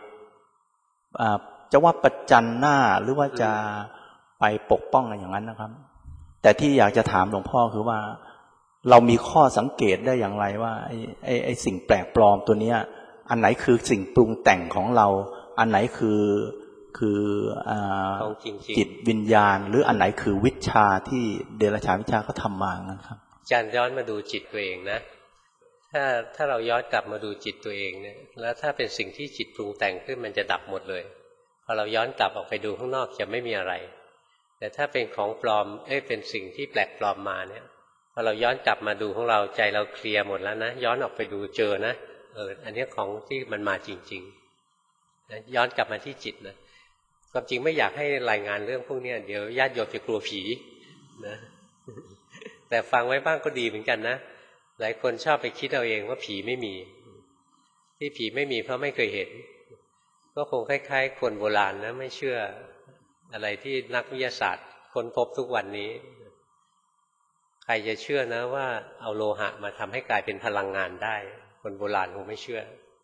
จะว่าประจันหน้าหรือว่าจะไปปกป้องอะไรอย่างนั้นนะครับแต่ที่อยากจะถามหลวงพ่อคือว่าเรามีข้อสังเกตได้อย่างไรว่าไอ้ไอ้ไอ้สิ่งแปลกปลอมตัวเนี้ยอันไหนคือสิ่งปรุงแต่งของเราอันไหนคือคือจิตวิญญาณหรืออันไหนคือวิชาที่เดรัจฉานวิชาเขาทำมานะครับอาจารย์ย้อนมาดูจิตตัวเองนะถ้าถ้าเราย้อนกลับมาดูจิตตัวเองเนี่ยแล้วถ้าเป็นสิ่งที่จิตปรุงแต่งขึ้นมันจะดับหมดเลยพอเราย้อนกลับออกไปดูข้างนอกจะไม่มีอะไรแต่ถ้าเป็นของปลอมเอ้ยเป็นสิ่งที่แปลกปลอมมาเนี่ยพอเราย้อนกลับมาดูของเราใจเราเคลียร์หมดแล้วนะย้อนออกไปดูเจอนะเอออันนี้ของที่มันมาจริงๆนะย้อนกลับมาที่จิตนะความจริงไม่อยากให้รายงานเรื่องพวกนี้เดี๋ยวญาติโยมจะกลัวผีนะแต่ฟังไว้บ้างก็ดีเหมือนกันนะหลายคนชอบไปคิดเอาเองว่าผีไม่มีที่ผีไม่มีเพราะไม่เคยเห็นก็คงคล้ายๆคนโบราณนะไม่เชื่ออะไรที่นักวิทยาศาสตร์ค้นพบทุกวันนี้ใครจะเชื่อนะว่าเอาโลหะมาทำให้กลายเป็นพลังงานได้คนโบราณคงไม่เชื่อ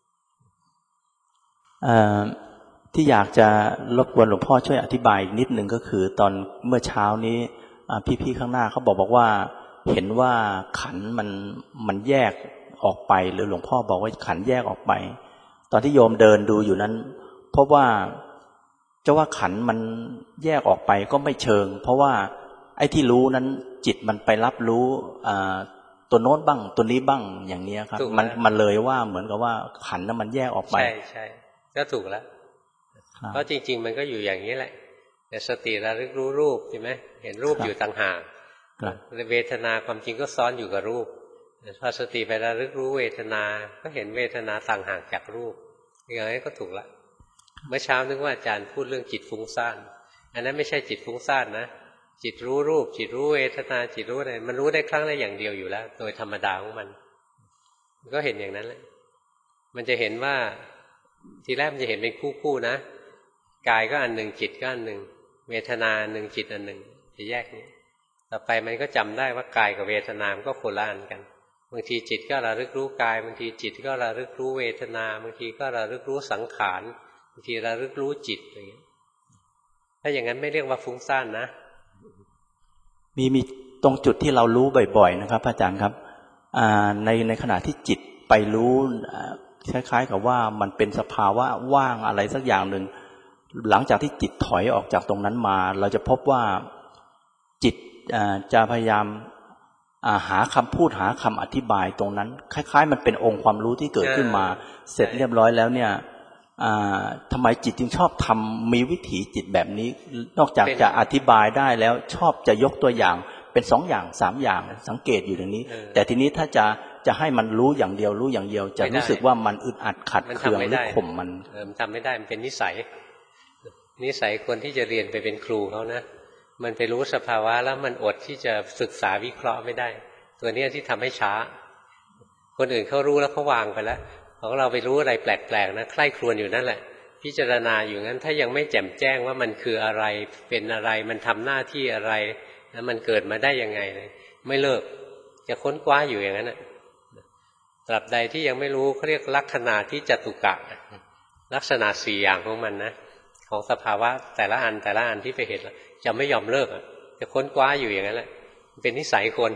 ที่อยากจะรบกวนหลวงพ่อช่วยอธิบายอีกนิดหนึ่งก็คือตอนเมื่อเช้านี้พี่ๆข้างหน้าเขาบอกบอกว่าเห็นว่าขันมันมันแยกออกไปหรือหลวงพ่อบอกว่าขันแยกออกไปตอนที่โยมเดินดูอยู่นั้นเพราะว่าจะว่าขันมันแยกออกไปก็ไม่เชิงเพราะว่าไอ้ที่รู้นั้นจิตมันไปรับรู้ตัวโน้นบ้างตัวนี้บ้างอย่างนี้ครับมันมันเลยว่าเหมือนกับว่าขันนั้นมันแยกออกไปใช่ใช่ก็ถูกแล้วเพราะจริงๆมันก็อยู่อย่างนี้แหละแต่สติระลึกรู้รูปใช่ไหมเห็นรูปอยู่ต่างหากเวทนาความจริงก็ซ้อนอยู่กับรูปพอสติไประลึกรู้เวทนาก็เห็นเวทนาต่างหากจากรูปอย่างนี้ก็ถูกละเมื่อเช้านึกว่าอาจารย์พูดเรื่องจิตฟุ้งซ่านอันนั้นไม่ใช่จิตฟุ้งซ่านนะจิตรู้รูปจิตรู้เวทนาจิตรู้อะไรมันรู้ได้ครั้งละอย่างเดียวอยู่แล้วโดยธรรมดาของมันก็เห็นอย่างนั้นแหละมันจะเห็นว่าทีแรกมันจะเห็นเป็นคู่ๆนะกายก็อันหนึ่งจิตก็อันหนึ่งเวทนาหนึ่งจิตอันหนึ่งจะแยกนี้ต่อไปมันก็จำได้ว่ากายกับเวทนามันก็คนละอันกันบางทีจิตก็ระลึกรู้กายบางทีจิตก็ระลึกรู้เวทนาบางทีก็ระลึกรู้สังขารบางทีระลึกรู้จิตอย่างนี้ถ้าอย่างนั้นไม่เรียกว่าฟุ้งซ่านนะมีมีตรงจุดที่เรารู้บ่อยๆนะครับอาจารย์ครับในในขณะที่จิตไปรู้คล้ายๆกับว่ามันเป็นสภาวะว่างอะไรสักอย่างหนึ่งหลังจากที่จิตถอยออกจากตรงนั้นมาเราจะพบว่าจิตจะพยายามหาคำพูดหาคำอธิบายตรงนั้นคล้ายๆมันเป็นองค์ความรู้ที่เกิดขึ้นมาเสร็จเรียบร้อยแล้วเนี่ยทำไมจิตจึงชอบทำมีวิถีจิตแบบนี้นอกจากจะอธิบายได้แล้วชอบจะยกตัวอย่างเป็นสองอย่างสามอย่างสังเกตอยู่อย่างนี้แต่ทีนี้ถ้าจะจะให้มันรู้อย่างเดียวรู้อย่างเดียวจะรู้สึกว่ามันอึดอัดขัดเคืองหรือข่มมันมันทำไม่ได้มันเป็นนิสัยนิสัยคนที่จะเรียนไปเป็นครูเขานะมันไปรู้สภาวะแล้วมันอดที่จะศึกษาวิเคราะห์ไม่ได้ตัวนี้ที่ทำให้ช้าคนอื่นเขารู้แล้วเขาวางไปแล้วของเราไปรู้อะไรแปลกๆนะใคร่ครวญอยู่นั่นแหละพิจารณาอยู่งั้นถ้ายังไม่แจ่มแจ้งว่ามันคืออะไรเป็นอะไรมันทำหน้าที่อะไรแล้วมันเกิดมาได้ยังไงเลยไม่เลิกจะค้นคว้าอยู่อย่างนั้นนะตราบใดที่ยังไม่รู้เขาเรียกลักษณะที่จตุกะลักษณะสี่อย่างของมันนะของสภาวะแต่ละอันแต่ละอันที่ไปเห็นจะไม่ยอมเลิกจะค้นคว้าอยู่อย่างนั้นแหละเป็นนิสัยคน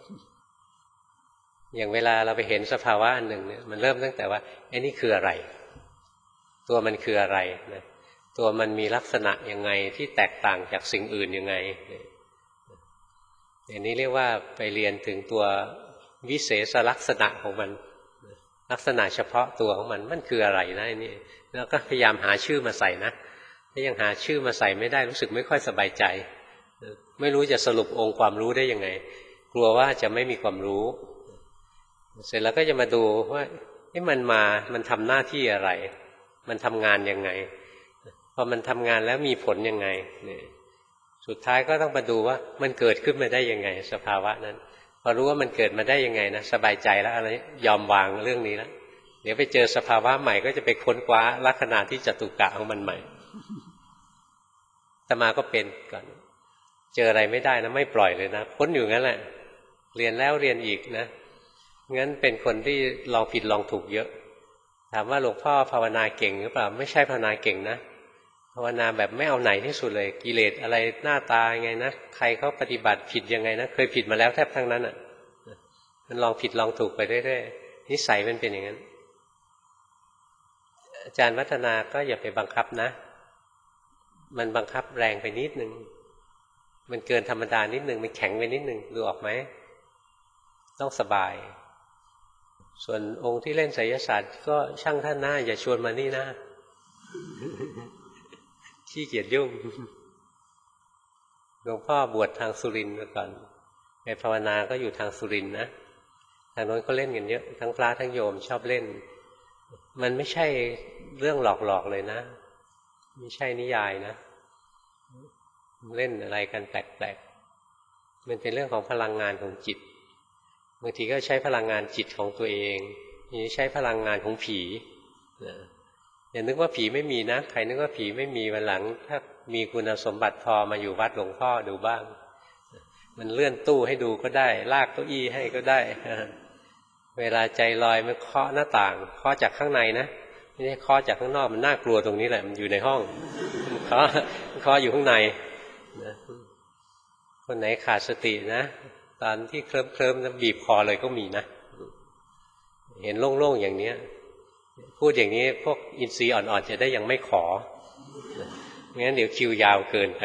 อย่างเวลาเราไปเห็นสภาวะอันหนึ่งเนี่ยมันเริ่มตั้งแต่ว่าไอ้นี่คืออะไรตัวมันคืออะไรนะตัวมันมีลักษณะยังไงที่แตกต่างจากสิ่งอื่นยังไงอย่างนี้เรียกว่าไปเรียนถึงตัววิเศษลักษณะของมันลักษณะเฉพาะตัวของมันมันคืออะไรนะนี่แล้วก็พยายามหาชื่อมาใส่นะถ้ายังหาชื่อมาใส่ไม่ได้รู้สึกไม่ค่อยสบายใจไม่รู้จะสรุปองค์ความรู้ได้ยังไงกลัวว่าจะไม่มีความรู้เสร็จแล้วก็จะมาดูว่านี่มันมามันทำหน้าที่อะไรมันทำงานยังไงพอมันทำงานแล้วมีผลยังไงเนี่ยสุดท้ายก็ต้องมาดูว่ามันเกิดขึ้นมาได้ยังไงสภาวะนั้นพอรู้ว่ามันเกิดมาได้ยังไงนะสบายใจแล้วอะไรยอมวางเรื่องนี้แล้วเดี๋ยวไปเจอสภาวะใหม่ก็จะไปค้นคว้าลักษณะที่จตุกะของมันใหม่อาตมาก็เป็นก่อนเจออะไรไม่ได้นะไม่ปล่อยเลยนะค้นอยู่งั้นแหละเรียนแล้วเรียนอีกนะงั้นเป็นคนที่ลองผิดลองถูกเยอะถามว่าหลวงพ่อภาวนาเก่งหรือเปล่าไม่ใช่ภาวนาเก่งนะภาวนาแบบไม่เอาไหนที่สุดเลยกิเลสอะไรหน้าตาไงนะใครเขาปฏิบัติผิดยังไงนะเคยผิดมาแล้วแทบทั้งนั้นอ่ะมันลองผิดลองถูกไปเรื่อยๆนิสัยมันเป็นอย่างนั้นอาจารย์วัฒนาก็อย่าไปบังคับนะมันบังคับแรงไปนิดนึงมันเกินธรรมดานิดนึงมันแข็งไปนิดนึงดูออกไหมต้องสบายส่วนองค์ที่เล่นไสยศาสตร์ก็ช่างท่านหน้าอย่าชวนมานี่นะขี้เกียจยุ่งหลวงพ่อบวชทางสุรินทร์มาก่อนไปภาวนาก็อยู่ทางสุรินทร์นะทางโน้นก็เล่นกันเยอะทั้งพระทั้งโยมชอบเล่นมันไม่ใช่เรื่องหลอกๆเลยนะไม่ใช่นิยายนะเล่นอะไรกันแปลกๆมันเป็นเรื่องของพลังงานของจิตบางทีก็ใช้พลังงานจิตของตัวเองนี่ใช้พลังงานของผีอย่านึกว่าผีไม่มีนะใครนึกว่าผีไม่มีวันหลังถ้ามีคุณสมบัติพอมาอยู่วัดหลวงพ่อดูบ้างมันเลื่อนตู้ให้ดูก็ได้ลากเก้าอี้ให้ก็ได้เวลาใจลอยมันเคาะหน้าต่างเคาะจากข้างในนะไม่ใช่เคาะจากข้างนอกมันน่ากลัวตรงนี้แหละมันอยู่ในห้องเคาะเคาะอยู่ข้างในคนไหนขาดสตินะตอนที่เคลิ้มเคลิ้มนะบีบคอเลยก็มีนะเห็นโล่งๆอย่างนี้พูดอย่างนี้พวกอินทรีย์อ่อนๆจะได้ยังไม่ขอไม่งั้นเดี๋ยวคิวยาวเกินไป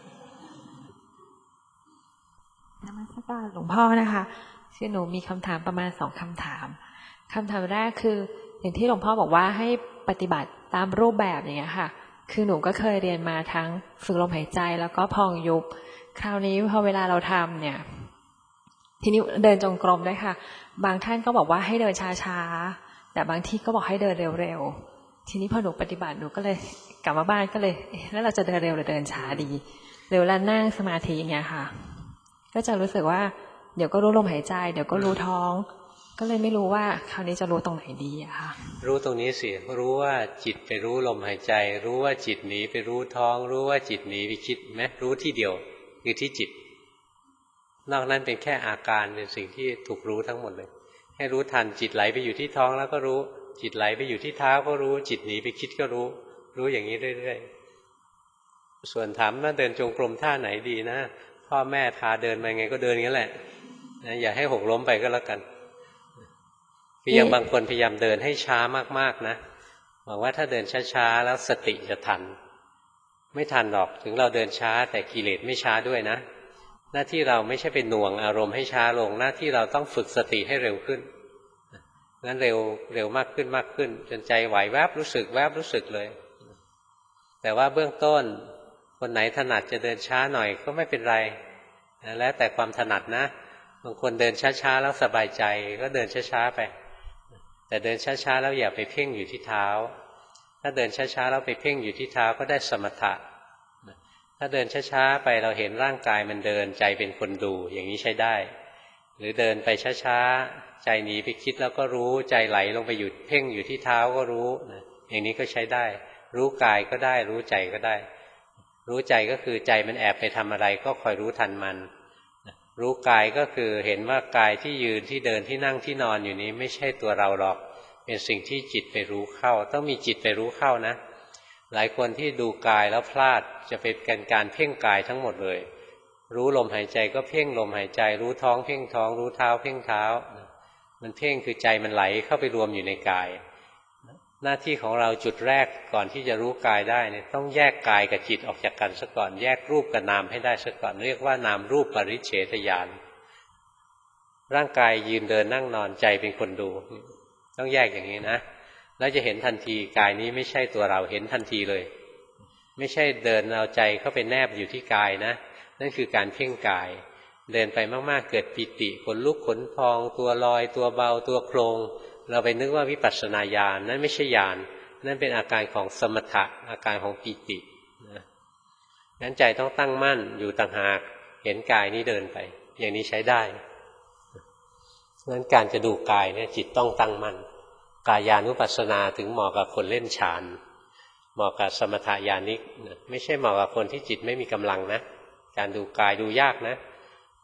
นมัสการหลวงพ่อนะคะคือหนูมีคำถามประมาณสองคำถามคำถามแรกคืออย่างที่หลวงพ่อบอกว่าให้ปฏิบัติตามรูปแบบอย่างเงี้ยค่ะคือหนูก็เคยเรียนมาทั้งฝึกลมหายใจแล้วก็พองยุบคราวนี้พอเวลาเราทำเนี่ยทีนี้เดินจงกรมด้วยค่ะบางท่านก็บอกว่าให้เดินช้าๆแต่บางที่ก็บอกให้เดินเร็วๆทีนี้พอหนูปฏิบัติหนูก็เลยกลับมาบ้านก็เลยแล้วเราจะเดินเร็วหรือเดินช้าดีเร็วแล้วนั่งสมาธิอย่างเงี้ยค่ะก็จะรู้สึกว่าเดี๋ยวก็รู้ลมหายใจเดี๋ยวก็รู้ท้องก็เลยไม่รู้ว่าคราวนี้จะรู้ตรงไหนดีอะค่ะรู้ตรงนี้สิรู้ว่าจิตไปรู้ลมหายใจรู้ว่าจิตหนีไปรู้ท้องรู้ว่าจิตหนีไปคิดไหมรู้ที่เดียวคือที่จิตนอกนั้นเป็นแค่อาการเป็นสิ่งที่ถูกรู้ทั้งหมดเลยให้รู้ทันจิตไหลไปอยู่ที่ท้องแล้วก็รู้จิตไหลไปอยู่ที่เท้าก็รู้จิตหนีไปคิดก็รู้รู้อย่างนี้เรื่อยๆส่วนถามว่าเดินจงกรมท่าไหนดีนะพ่อแม่พาเดินมาไงก็เดินอย่างนั้นแหละนะอย่าให้หกล้มไปก็แล้วกันคืออย่างบางคนพยายามเดินให้ช้ามากๆนะหวังว่าถ้าเดินช้าๆแล้วสติจะทันไม่ทันหรอกถึงเราเดินช้าแต่กิเลสไม่ช้าด้วยนะหน้าที่เราไม่ใช่เป็นหน่วงอารมณ์ให้ช้าลงหน้าที่เราต้องฝึกสติให้เร็วขึ้นงั้นเร็วเร็วมากขึ้นมากขึ้นจนใจไหวแวบรู้สึกแวบรู้สึกเลยแต่ว่าเบื้องต้นคนไหนถนัดจะเดินช้าหน่อยก็ไม่เป็นไรแล้วแต่ความถนัดนะบางคนเดินช้าๆแล้วสบายใจก็เดินช้าๆไปแต่เดินช้าๆแล้วอย่าไปเพ่งอยู่ที่เท้าถ้าเดินช้าๆแล้วไปเพ่งอยู่ที่เท้าก็ได้สมถะถ้าเดินช้าๆไปเราเห็นร่างกายมันเดินใจเป็นคนดูอย่างนี้ใช้ได้หรือเดินไปช้าๆใจหนีไปคิดแล้วก็รู้ใจไหลลงไปหยุดเพ่งอยู่ที่เท้าก็รู้อย่างนี้ก็ใช้ได้รู้กายก็ได้รู้ใจก็ได้รู้ใจก็คือใจมันแอบไปทำอะไรก็คอยรู้ทันมันรู้กายก็คือเห็นว่ากายที่ยืนที่เดินที่นั่งที่นอนอยู่นี้ไม่ใช่ตัวเราหรอกเป็นสิ่งที่จิตไปรู้เข้าต้องมีจิตไปรู้เข้านะหลายคนที่ดูกายแล้วพลาดจะเป็นการการเพ่งกายทั้งหมดเลยรู้ลมหายใจก็เพ่งลมหายใจรู้ท้องเพ่งท้องรู้เท้าเพ่งเท้ามันเพ่งคือใจมันไหลเข้าไปรวมอยู่ในกายหน้าที่ของเราจุดแรกก่อนที่จะรู้กายได้เนี่ยต้องแยกกายกับจิตออกจากกันซะก่อนแยกรูปกับนามให้ได้ซะก่อนเรียกว่านามรูปปริเฉทญาณร่างกายยืนเดินนั่งนอนใจเป็นคนดูต้องแยกอย่างนี้นะแล้วจะเห็นทันทีกายนี้ไม่ใช่ตัวเราเห็นทันทีเลยไม่ใช่เดินเอาใจเข้าไปแนบอยู่ที่กายนะนั่นคือการเพ่งกายเดินไปมากๆเกิดปิติขนลุกขนพองตัวลอยตัวเบาตัวโครงเราไปนึกว่าวิปัสสนาญาณนั่นไม่ใช่ญาณนั่นเป็นอาการของสมถะอาการของปิตินะงั้นใจต้องตั้งมั่นอยู่ต่างหากเห็นกายนี้เดินไปอย่างนี้ใช้ได้งั้นการจะดูกายเนี่ยจิตต้องตั้งมั่นกายานุปัสสนาถึงเหมาะกับคนเล่นฌานเหมาะกับสมถญาณิกไม่ใช่เหมาะกับคนที่จิตไม่มีกำลังนะการดูกายดูยากนะ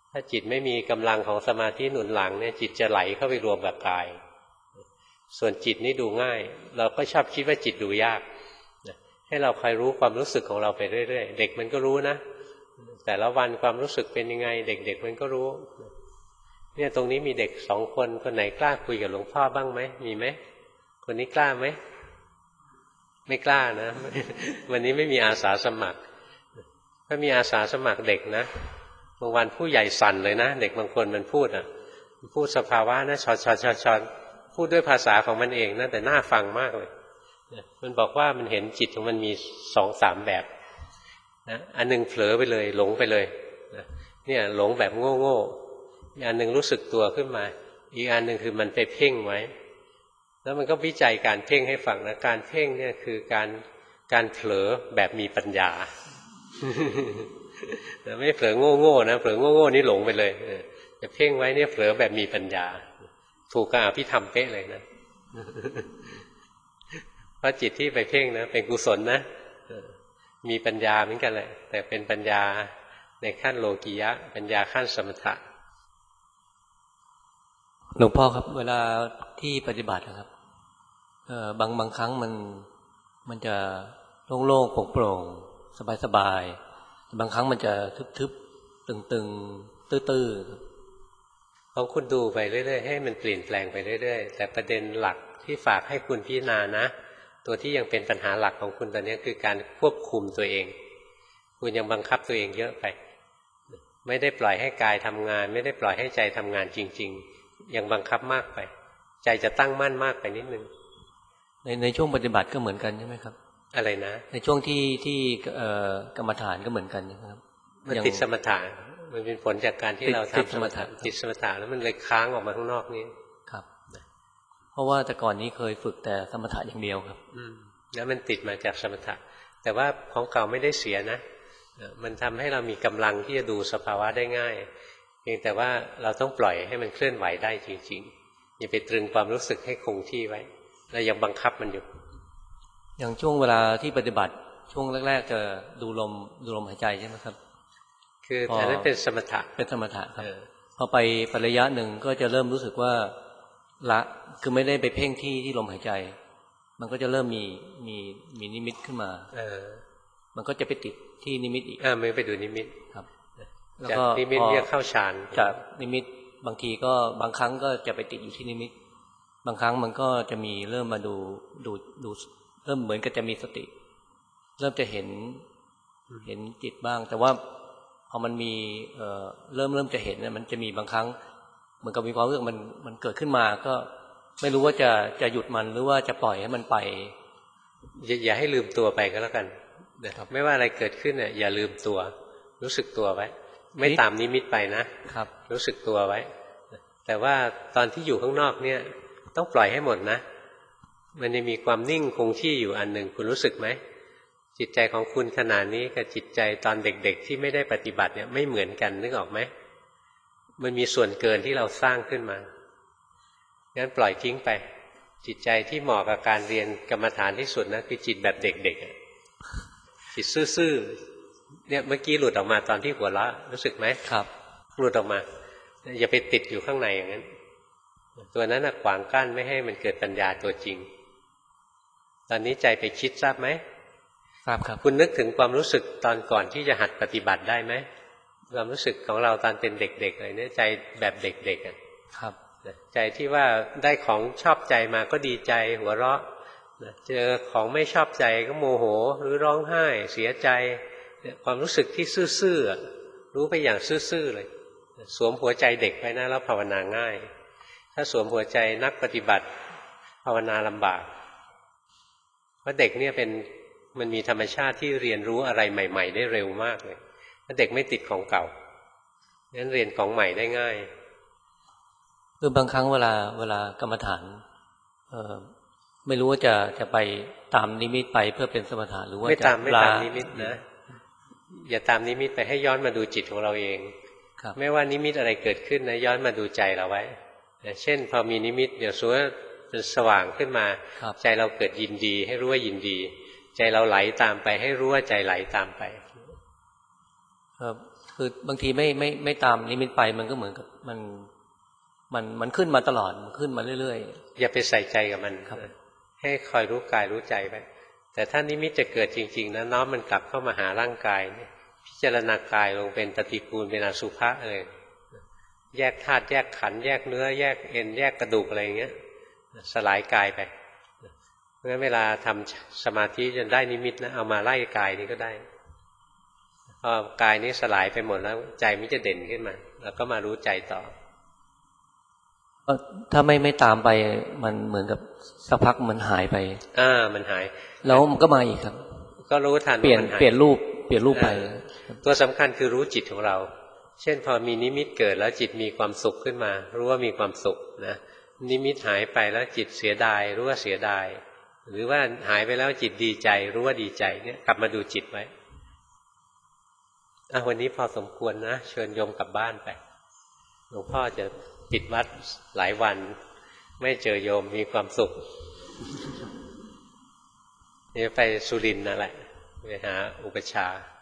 ถ้าจิตไม่มีกำลังของสมาธิหนุนหลังเนี่ยจิตจะไหลเข้าไปรวมกับกายส่วนจิตนี่ดูง่ายเราก็ชอบคิดว่าจิตดูยากให้เราคอยรู้ความรู้สึกของเราไปเรื่อยๆเด็กมันก็รู้นะแต่ละวันความรู้สึกเป็นยังไงเด็กๆมันก็รู้เนี่ยตรงนี้มีเด็กสองคนคนไหนกล้าคุยกับหลวงพ่อบ้างไหมมีไหมคนนี้กล้าไหมไม่กล้านะวันนี้ไม่มีอาสาสมัครถ้ามีอาสาสมัครเด็กนะบางวันผู้ใหญ่สั่นเลยนะเด็กบางคนมันพูดอ่ะพูดสภาวะนะชอนชอนชอนชอนพูดด้วยภาษาของมันเองนะแต่น่าฟังมากเลยมันบอกว่ามันเห็นจิตของมันมีสองสามแบบนะอันหนึ่งเผลอไปเลยหลงไปเลยนะเนี่ยหลงแบบโง่ๆอีกอันหนึ่งรู้สึกตัวขึ้นมาอีกอันหนึ่งคือมันไปเพ่งไว้แล้วมันก็วิจัยการเพ่งให้ฟังนะการเพ่งเนี่ยคือการการเผลอแบบมีปัญญา ไม่เผลอโง่ๆนะเผลอโง่ๆนี่หลงไปเลยจะเพ่งไว้เนี่ยเผลอแบบมีปัญญาถูกกับอภิธรรมเป๊ะเลยนะ เพราะจิตที่ไปเพ่งนะเป็นกุศลนะมีปัญญาเหมือนกันแหละแต่เป็นปัญญาในขั้นโลกียะปัญญาขั้นสมถะหลวงพ่อครับเวลาที่ปฏิบัตินะครับเอ่อบางบางครั้งมันมันจะโล่งๆโปร่งๆสบายๆบางครั้งมันจะทึบๆตึงๆตื้อๆของคุณดูไปเรื่อยๆให้มันเปลี่ยนแปลงไปเรื่อยๆแต่ประเด็นหลักที่ฝากให้คุณพิจารณานะตัวที่ยังเป็นปัญหาหลักของคุณตอนนี้คือการควบคุมตัวเองคุณยังบังคับตัวเองเยอะไปไม่ได้ปล่อยให้กายทำงานไม่ได้ปล่อยให้ใจทำงานจริงๆยังบังคับมากไปใจจะตั้งมั่นมากไปนิดนึงในในช่วงปฏิบัติก็เหมือนกันใช่ไหมครับอะไรนะในช่วงที่ที่เอ่อกรรมฐานก็เหมือนกันนะครับมันติดสมถะมันเป็นผลจากการที่เราทำสมถะติดสมถะแล้วมันเลยค้างออกมาข้างนอกนี้ครับเพราะว่าแต่ก่อนนี้เคยฝึกแต่สมถะอย่างเดียวครับอืมแล้วมันติดมาจากสมถะแต่ว่าของเก่าไม่ได้เสียนะมันทำให้เรามีกำลังที่จะดูสภาวะได้ง่ายเพียงแต่ว่าเราต้องปล่อยให้มันเคลื่อนไหวได้จริงๆอย่าไปตรึงความรู้สึกให้คงที่ไว้เรายังบังคับมันอยู่อย่างช่วงเวลาที่ปฏิบัติช่วงแรกๆจะดูลมดูลมหายใจใช่ไหมครับคืออันนั้นเป็นสมถะเป็นสมถะครับพอไประยะหนึ่งก็จะเริ่มรู้สึกว่าละคือไม่ได้ไปเพ่งที่ที่ลมหายใจมันก็จะเริ่มมีมีมีนิมิตขึ้นมาเออมันก็จะไปติดที่นิมิตอีกอ่าไม่ไปดูนิมิตครับแล้วก็นิมิตเรียกเข้าฌานจากนิมิตบางทีก็บางครั้งก็จะไปติดอยู่ที่นิมิตบางครั้งมันก็จะมีเริ่มมาดูดูดูเริ่มเหมือนกับจะมีสติเริ่มจะเห็นเห็นจิตบ้างแต่ว่าพอมันมีเอ่อเริ่มเริ่มจะเห็นเนี่ยมันจะมีบางครั้งเหมือนกับมีความรู้สึกมันมันเกิดขึ้นมาก็ไม่รู้ว่าจะจะหยุดมันหรือว่าจะปล่อยให้มันไปอย่าอย่าให้ลืมตัวไปก็แล้วกันนะครับไม่ว่าอะไรเกิดขึ้นเนี่ยอย่าลืมตัวรู้สึกตัวไว้ไม่ตามนิมิตไปนะครับรู้สึกตัวไว้แต่ว่าตอนที่อยู่ข้างนอกเนี่ยต้องปล่อยให้หมดนะมันจะมีความนิ่งคงที่อยู่อันหนึ่งคุณรู้สึกไหมจิตใจของคุณขณะนี้กับจิตใจตอนเด็กๆที่ไม่ได้ปฏิบัติเนี่ยไม่เหมือนกันนึกออกไหมมันมีส่วนเกินที่เราสร้างขึ้นมางั้นปล่อยทิ้งไปจิตใจที่เหมาะกับการเรียนกรรมฐานที่สุดนะคือจิตแบบเด็กๆจิตซื่อๆเนี่ยเมื่อกี้หลุดออกมาตอนที่หัวเราะรู้สึกไหมครับหลุดออกมาอย่าไปติดอยู่ข้างในอย่างนั้นตัวนั้นน่ะขวางกั้นไม่ให้มันเกิดปัญญาตัวจริงตอนนี้ใจไปคิดทราบไหมทราบครับคุณนึกถึงความรู้สึกตอนก่อนที่จะหัดปฏิบัติได้ไหมความรู้สึกของเราตอนเป็นเด็กๆเลยเนี่ยใจแบบเด็กๆอ่ะครับใจที่ว่าได้ของชอบใจมาก็ดีใจหัวเราะเจอของไม่ชอบใจก็โมโหหรือร้องไห้เสียใจความรู้สึกที่ซื่อๆรู้ไปอย่างซื่อๆเลยสวมหัวใจเด็กไปนะแล้วภาวนาง่ายถ้าสวมหัวใจนักปฏิบัติภาวนาลำบากเพราะเด็กเนี่ยเป็นมันมีธรรมชาติที่เรียนรู้อะไรใหม่ๆได้เร็วมากเลยถ้าเด็กไม่ติดของเก่างั้นเรียนของใหม่ได้ง่ายคือบางครั้งเวลาเวลากรรมฐานเอ่อไม่รู้ว่าจะจะไปตามนิมิตไปเพื่อเป็นสมถะหรือว่าไม่ตามไม่ตามนิมิตนะอย่าตามนิมิตไปให้ย้อนมาดูจิตของเราเองไม่ว่านิมิตอะไรเกิดขึ้นนะย้อนมาดูใจเราไว้เช่นพอมีนิมิตเดี๋ยวสมมุติเป็นสว่างขึ้นมาใจเราเกิดยินดีให้รู้ว่ายินดีใจเราไหลตามไปให้รู้ว่าใจไหลตามไปครับคือบางทีไม่ไม่ไม่ตามนิมิตไปมันก็เหมือนกับมันมันมันขึ้นมาตลอดมันขึ้นมาเรื่อยๆอย่าไปใส่ใจกับมันครับให้คอยรู้กายรู้ใจไปแต่ถ้านิมิตจะเกิดจริงๆนะน้อมมันกลับเข้ามาหาร่างกายพิจารณากายลงเป็นปฏิกูลเป็นอสุภะเลยแยกธาตุแยกขันธ์แยกเนื้อแยกเอ็นแยกกระดูกอะไรอย่างเงี้ยสลายกายไปเพราะฉะนั้นเวลาทำสมาธิจนได้นิมิตนะเอามาไล่กายนี้ก็ได้พอกายนี้สลายไปหมดแล้วใจมันจะเด่นขึ้นมาแล้วก็มารู้ใจต่อถ้าไม่ไม่ตามไปมันเหมือนกับสักพักมันหายไปอ่ามันหายแล้วมันก็มาอีกครับก็รู้ทันเปลี่ยนเปลี่ยนรูปเปลี่ยนรูปไปตัวสำคัญคือรู้จิตของเราเช่นพอมีนิมิตเกิดแล้วจิตมีความสุขขึ้นมารู้ว่ามีความสุขนะนิมิตหายไปแล้วจิตเสียดายรู้ว่าเสียดายหรือว่าหายไปแล้วจิตดีใจรู้ว่าดีใจเนี่ยกลับมาดูจิตไว้อ่ะวันนี้พอสมควรนะเชิญโยมกลับบ้านไปหลวงพ่อจะปิดวัดหลายวันไม่เจอโยมมีความสุขนี่ไปสุรินทร์นั่นแหละไปหาอุปชา